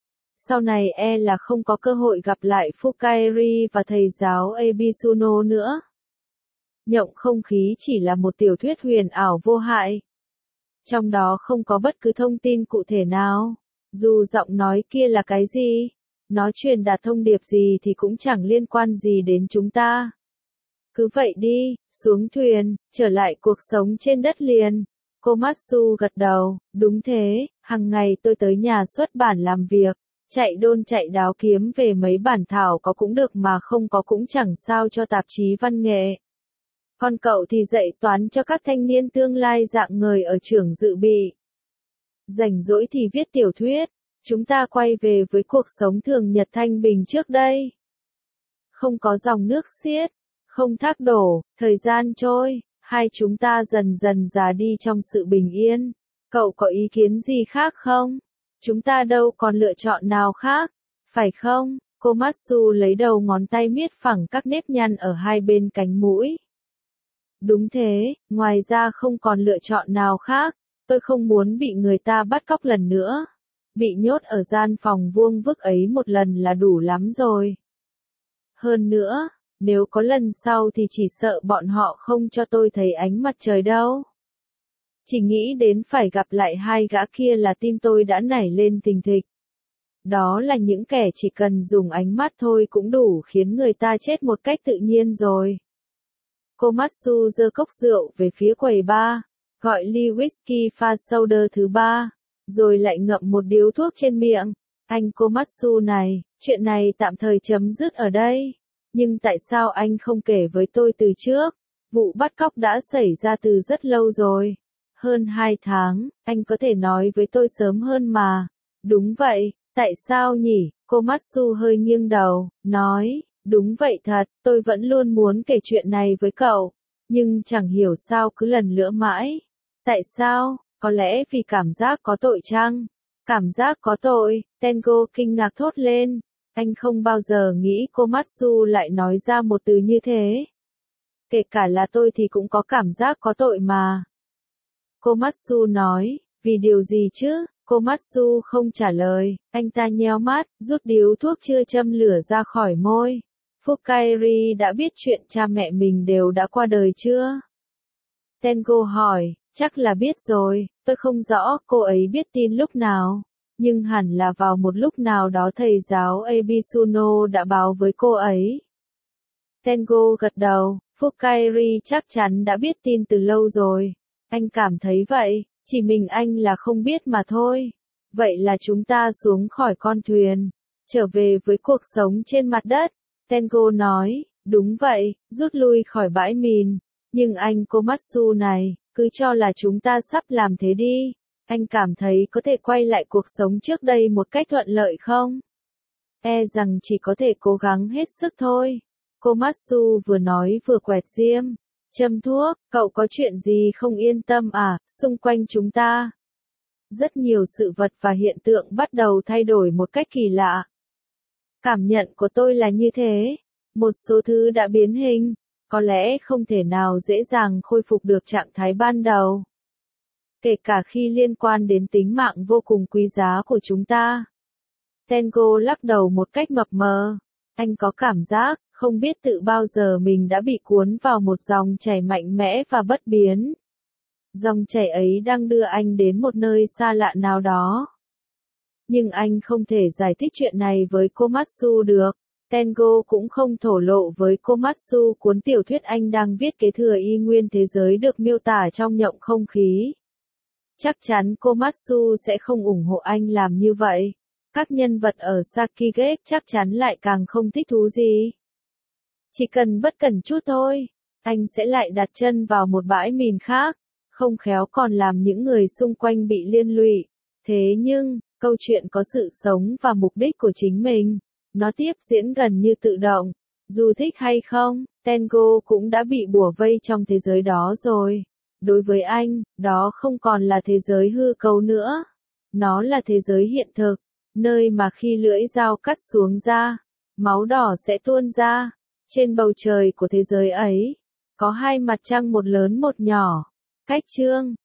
Sau này e là không có cơ hội gặp lại Fukaeri và thầy giáo Ebisuno nữa. Nhộng không khí chỉ là một tiểu thuyết huyền ảo vô hại. Trong đó không có bất cứ thông tin cụ thể nào. Dù giọng nói kia là cái gì, nó truyền đạt thông điệp gì thì cũng chẳng liên quan gì đến chúng ta. Cứ vậy đi, xuống thuyền, trở lại cuộc sống trên đất liền. Komatsu gật đầu, đúng thế, hàng ngày tôi tới nhà xuất bản làm việc. Chạy đôn chạy đáo kiếm về mấy bản thảo có cũng được mà không có cũng chẳng sao cho tạp chí văn nghệ. Còn cậu thì dạy toán cho các thanh niên tương lai dạng người ở trường dự bị. Rảnh rỗi thì viết tiểu thuyết. Chúng ta quay về với cuộc sống thường nhật thanh bình trước đây. Không có dòng nước xiết, không thác đổ, thời gian trôi, hai chúng ta dần dần già đi trong sự bình yên. Cậu có ý kiến gì khác không? Chúng ta đâu còn lựa chọn nào khác, phải không? Komatsu lấy đầu ngón tay miết phẳng các nếp nhăn ở hai bên cánh mũi. Đúng thế, ngoài ra không còn lựa chọn nào khác, tôi không muốn bị người ta bắt cóc lần nữa. Bị nhốt ở gian phòng vuông vức ấy một lần là đủ lắm rồi. Hơn nữa, nếu có lần sau thì chỉ sợ bọn họ không cho tôi thấy ánh mặt trời đâu. Chỉ nghĩ đến phải gặp lại hai gã kia là tim tôi đã nảy lên thình thịch. Đó là những kẻ chỉ cần dùng ánh mắt thôi cũng đủ khiến người ta chết một cách tự nhiên rồi. Komatsu giơ cốc rượu về phía quầy bar, gọi ly whisky pha soda thứ ba, rồi lại ngậm một điếu thuốc trên miệng. Anh Komatsu này, chuyện này tạm thời chấm dứt ở đây. Nhưng tại sao anh không kể với tôi từ trước? Vụ bắt cóc đã xảy ra từ rất lâu rồi. Hơn hai tháng, anh có thể nói với tôi sớm hơn mà. Đúng vậy, tại sao nhỉ? Komatsu hơi nghiêng đầu, nói, đúng vậy thật, tôi vẫn luôn muốn kể chuyện này với cậu. Nhưng chẳng hiểu sao cứ lần lữa mãi. Tại sao? Có lẽ vì cảm giác có tội chăng? Cảm giác có tội, Tengo kinh ngạc thốt lên. Anh không bao giờ nghĩ Komatsu lại nói ra một từ như thế. Kể cả là tôi thì cũng có cảm giác có tội mà. Komatsu nói, vì điều gì chứ? Komatsu không trả lời, anh ta nheo mắt, rút điếu thuốc chưa châm lửa ra khỏi môi. Fukaeri đã biết chuyện cha mẹ mình đều đã qua đời chưa? Tengo hỏi, chắc là biết rồi, tôi không rõ cô ấy biết tin lúc nào. Nhưng hẳn là vào một lúc nào đó thầy giáo Ebisuno đã báo với cô ấy. Tengo gật đầu, Fukaeri chắc chắn đã biết tin từ lâu rồi. Anh cảm thấy vậy, chỉ mình anh là không biết mà thôi. Vậy là chúng ta xuống khỏi con thuyền, trở về với cuộc sống trên mặt đất. Tengo nói, đúng vậy, rút lui khỏi bãi mìn. Nhưng anh Komatsu này, cứ cho là chúng ta sắp làm thế đi. Anh cảm thấy có thể quay lại cuộc sống trước đây một cách thuận lợi không? E rằng chỉ có thể cố gắng hết sức thôi. Komatsu vừa nói vừa quẹt diêm. Châm thuốc, cậu có chuyện gì không yên tâm à, xung quanh chúng ta? Rất nhiều sự vật và hiện tượng bắt đầu thay đổi một cách kỳ lạ. Cảm nhận của tôi là như thế. Một số thứ đã biến hình, có lẽ không thể nào dễ dàng khôi phục được trạng thái ban đầu. Kể cả khi liên quan đến tính mạng vô cùng quý giá của chúng ta. Tengo lắc đầu một cách mập mờ. Anh có cảm giác, không biết tự bao giờ mình đã bị cuốn vào một dòng chảy mạnh mẽ và bất biến. Dòng chảy ấy đang đưa anh đến một nơi xa lạ nào đó. Nhưng anh không thể giải thích chuyện này với Komatsu được. Tengo cũng không thổ lộ với Komatsu cuốn tiểu thuyết anh đang viết kế thừa y nguyên thế giới được miêu tả trong nhộng không khí. Chắc chắn Komatsu sẽ không ủng hộ anh làm như vậy. Các nhân vật ở Sakigake chắc chắn lại càng không thích thú gì. Chỉ cần bất cẩn chút thôi, anh sẽ lại đặt chân vào một bãi mìn khác, không khéo còn làm những người xung quanh bị liên lụy. Thế nhưng, câu chuyện có sự sống và mục đích của chính mình. Nó tiếp diễn gần như tự động. Dù thích hay không, Tengo cũng đã bị bủa vây trong thế giới đó rồi. Đối với anh, đó không còn là thế giới hư cấu nữa. Nó là thế giới hiện thực, nơi mà khi lưỡi dao cắt xuống da, máu đỏ sẽ tuôn ra. Trên bầu trời của thế giới ấy, có hai mặt trăng một lớn một nhỏ. Cách chương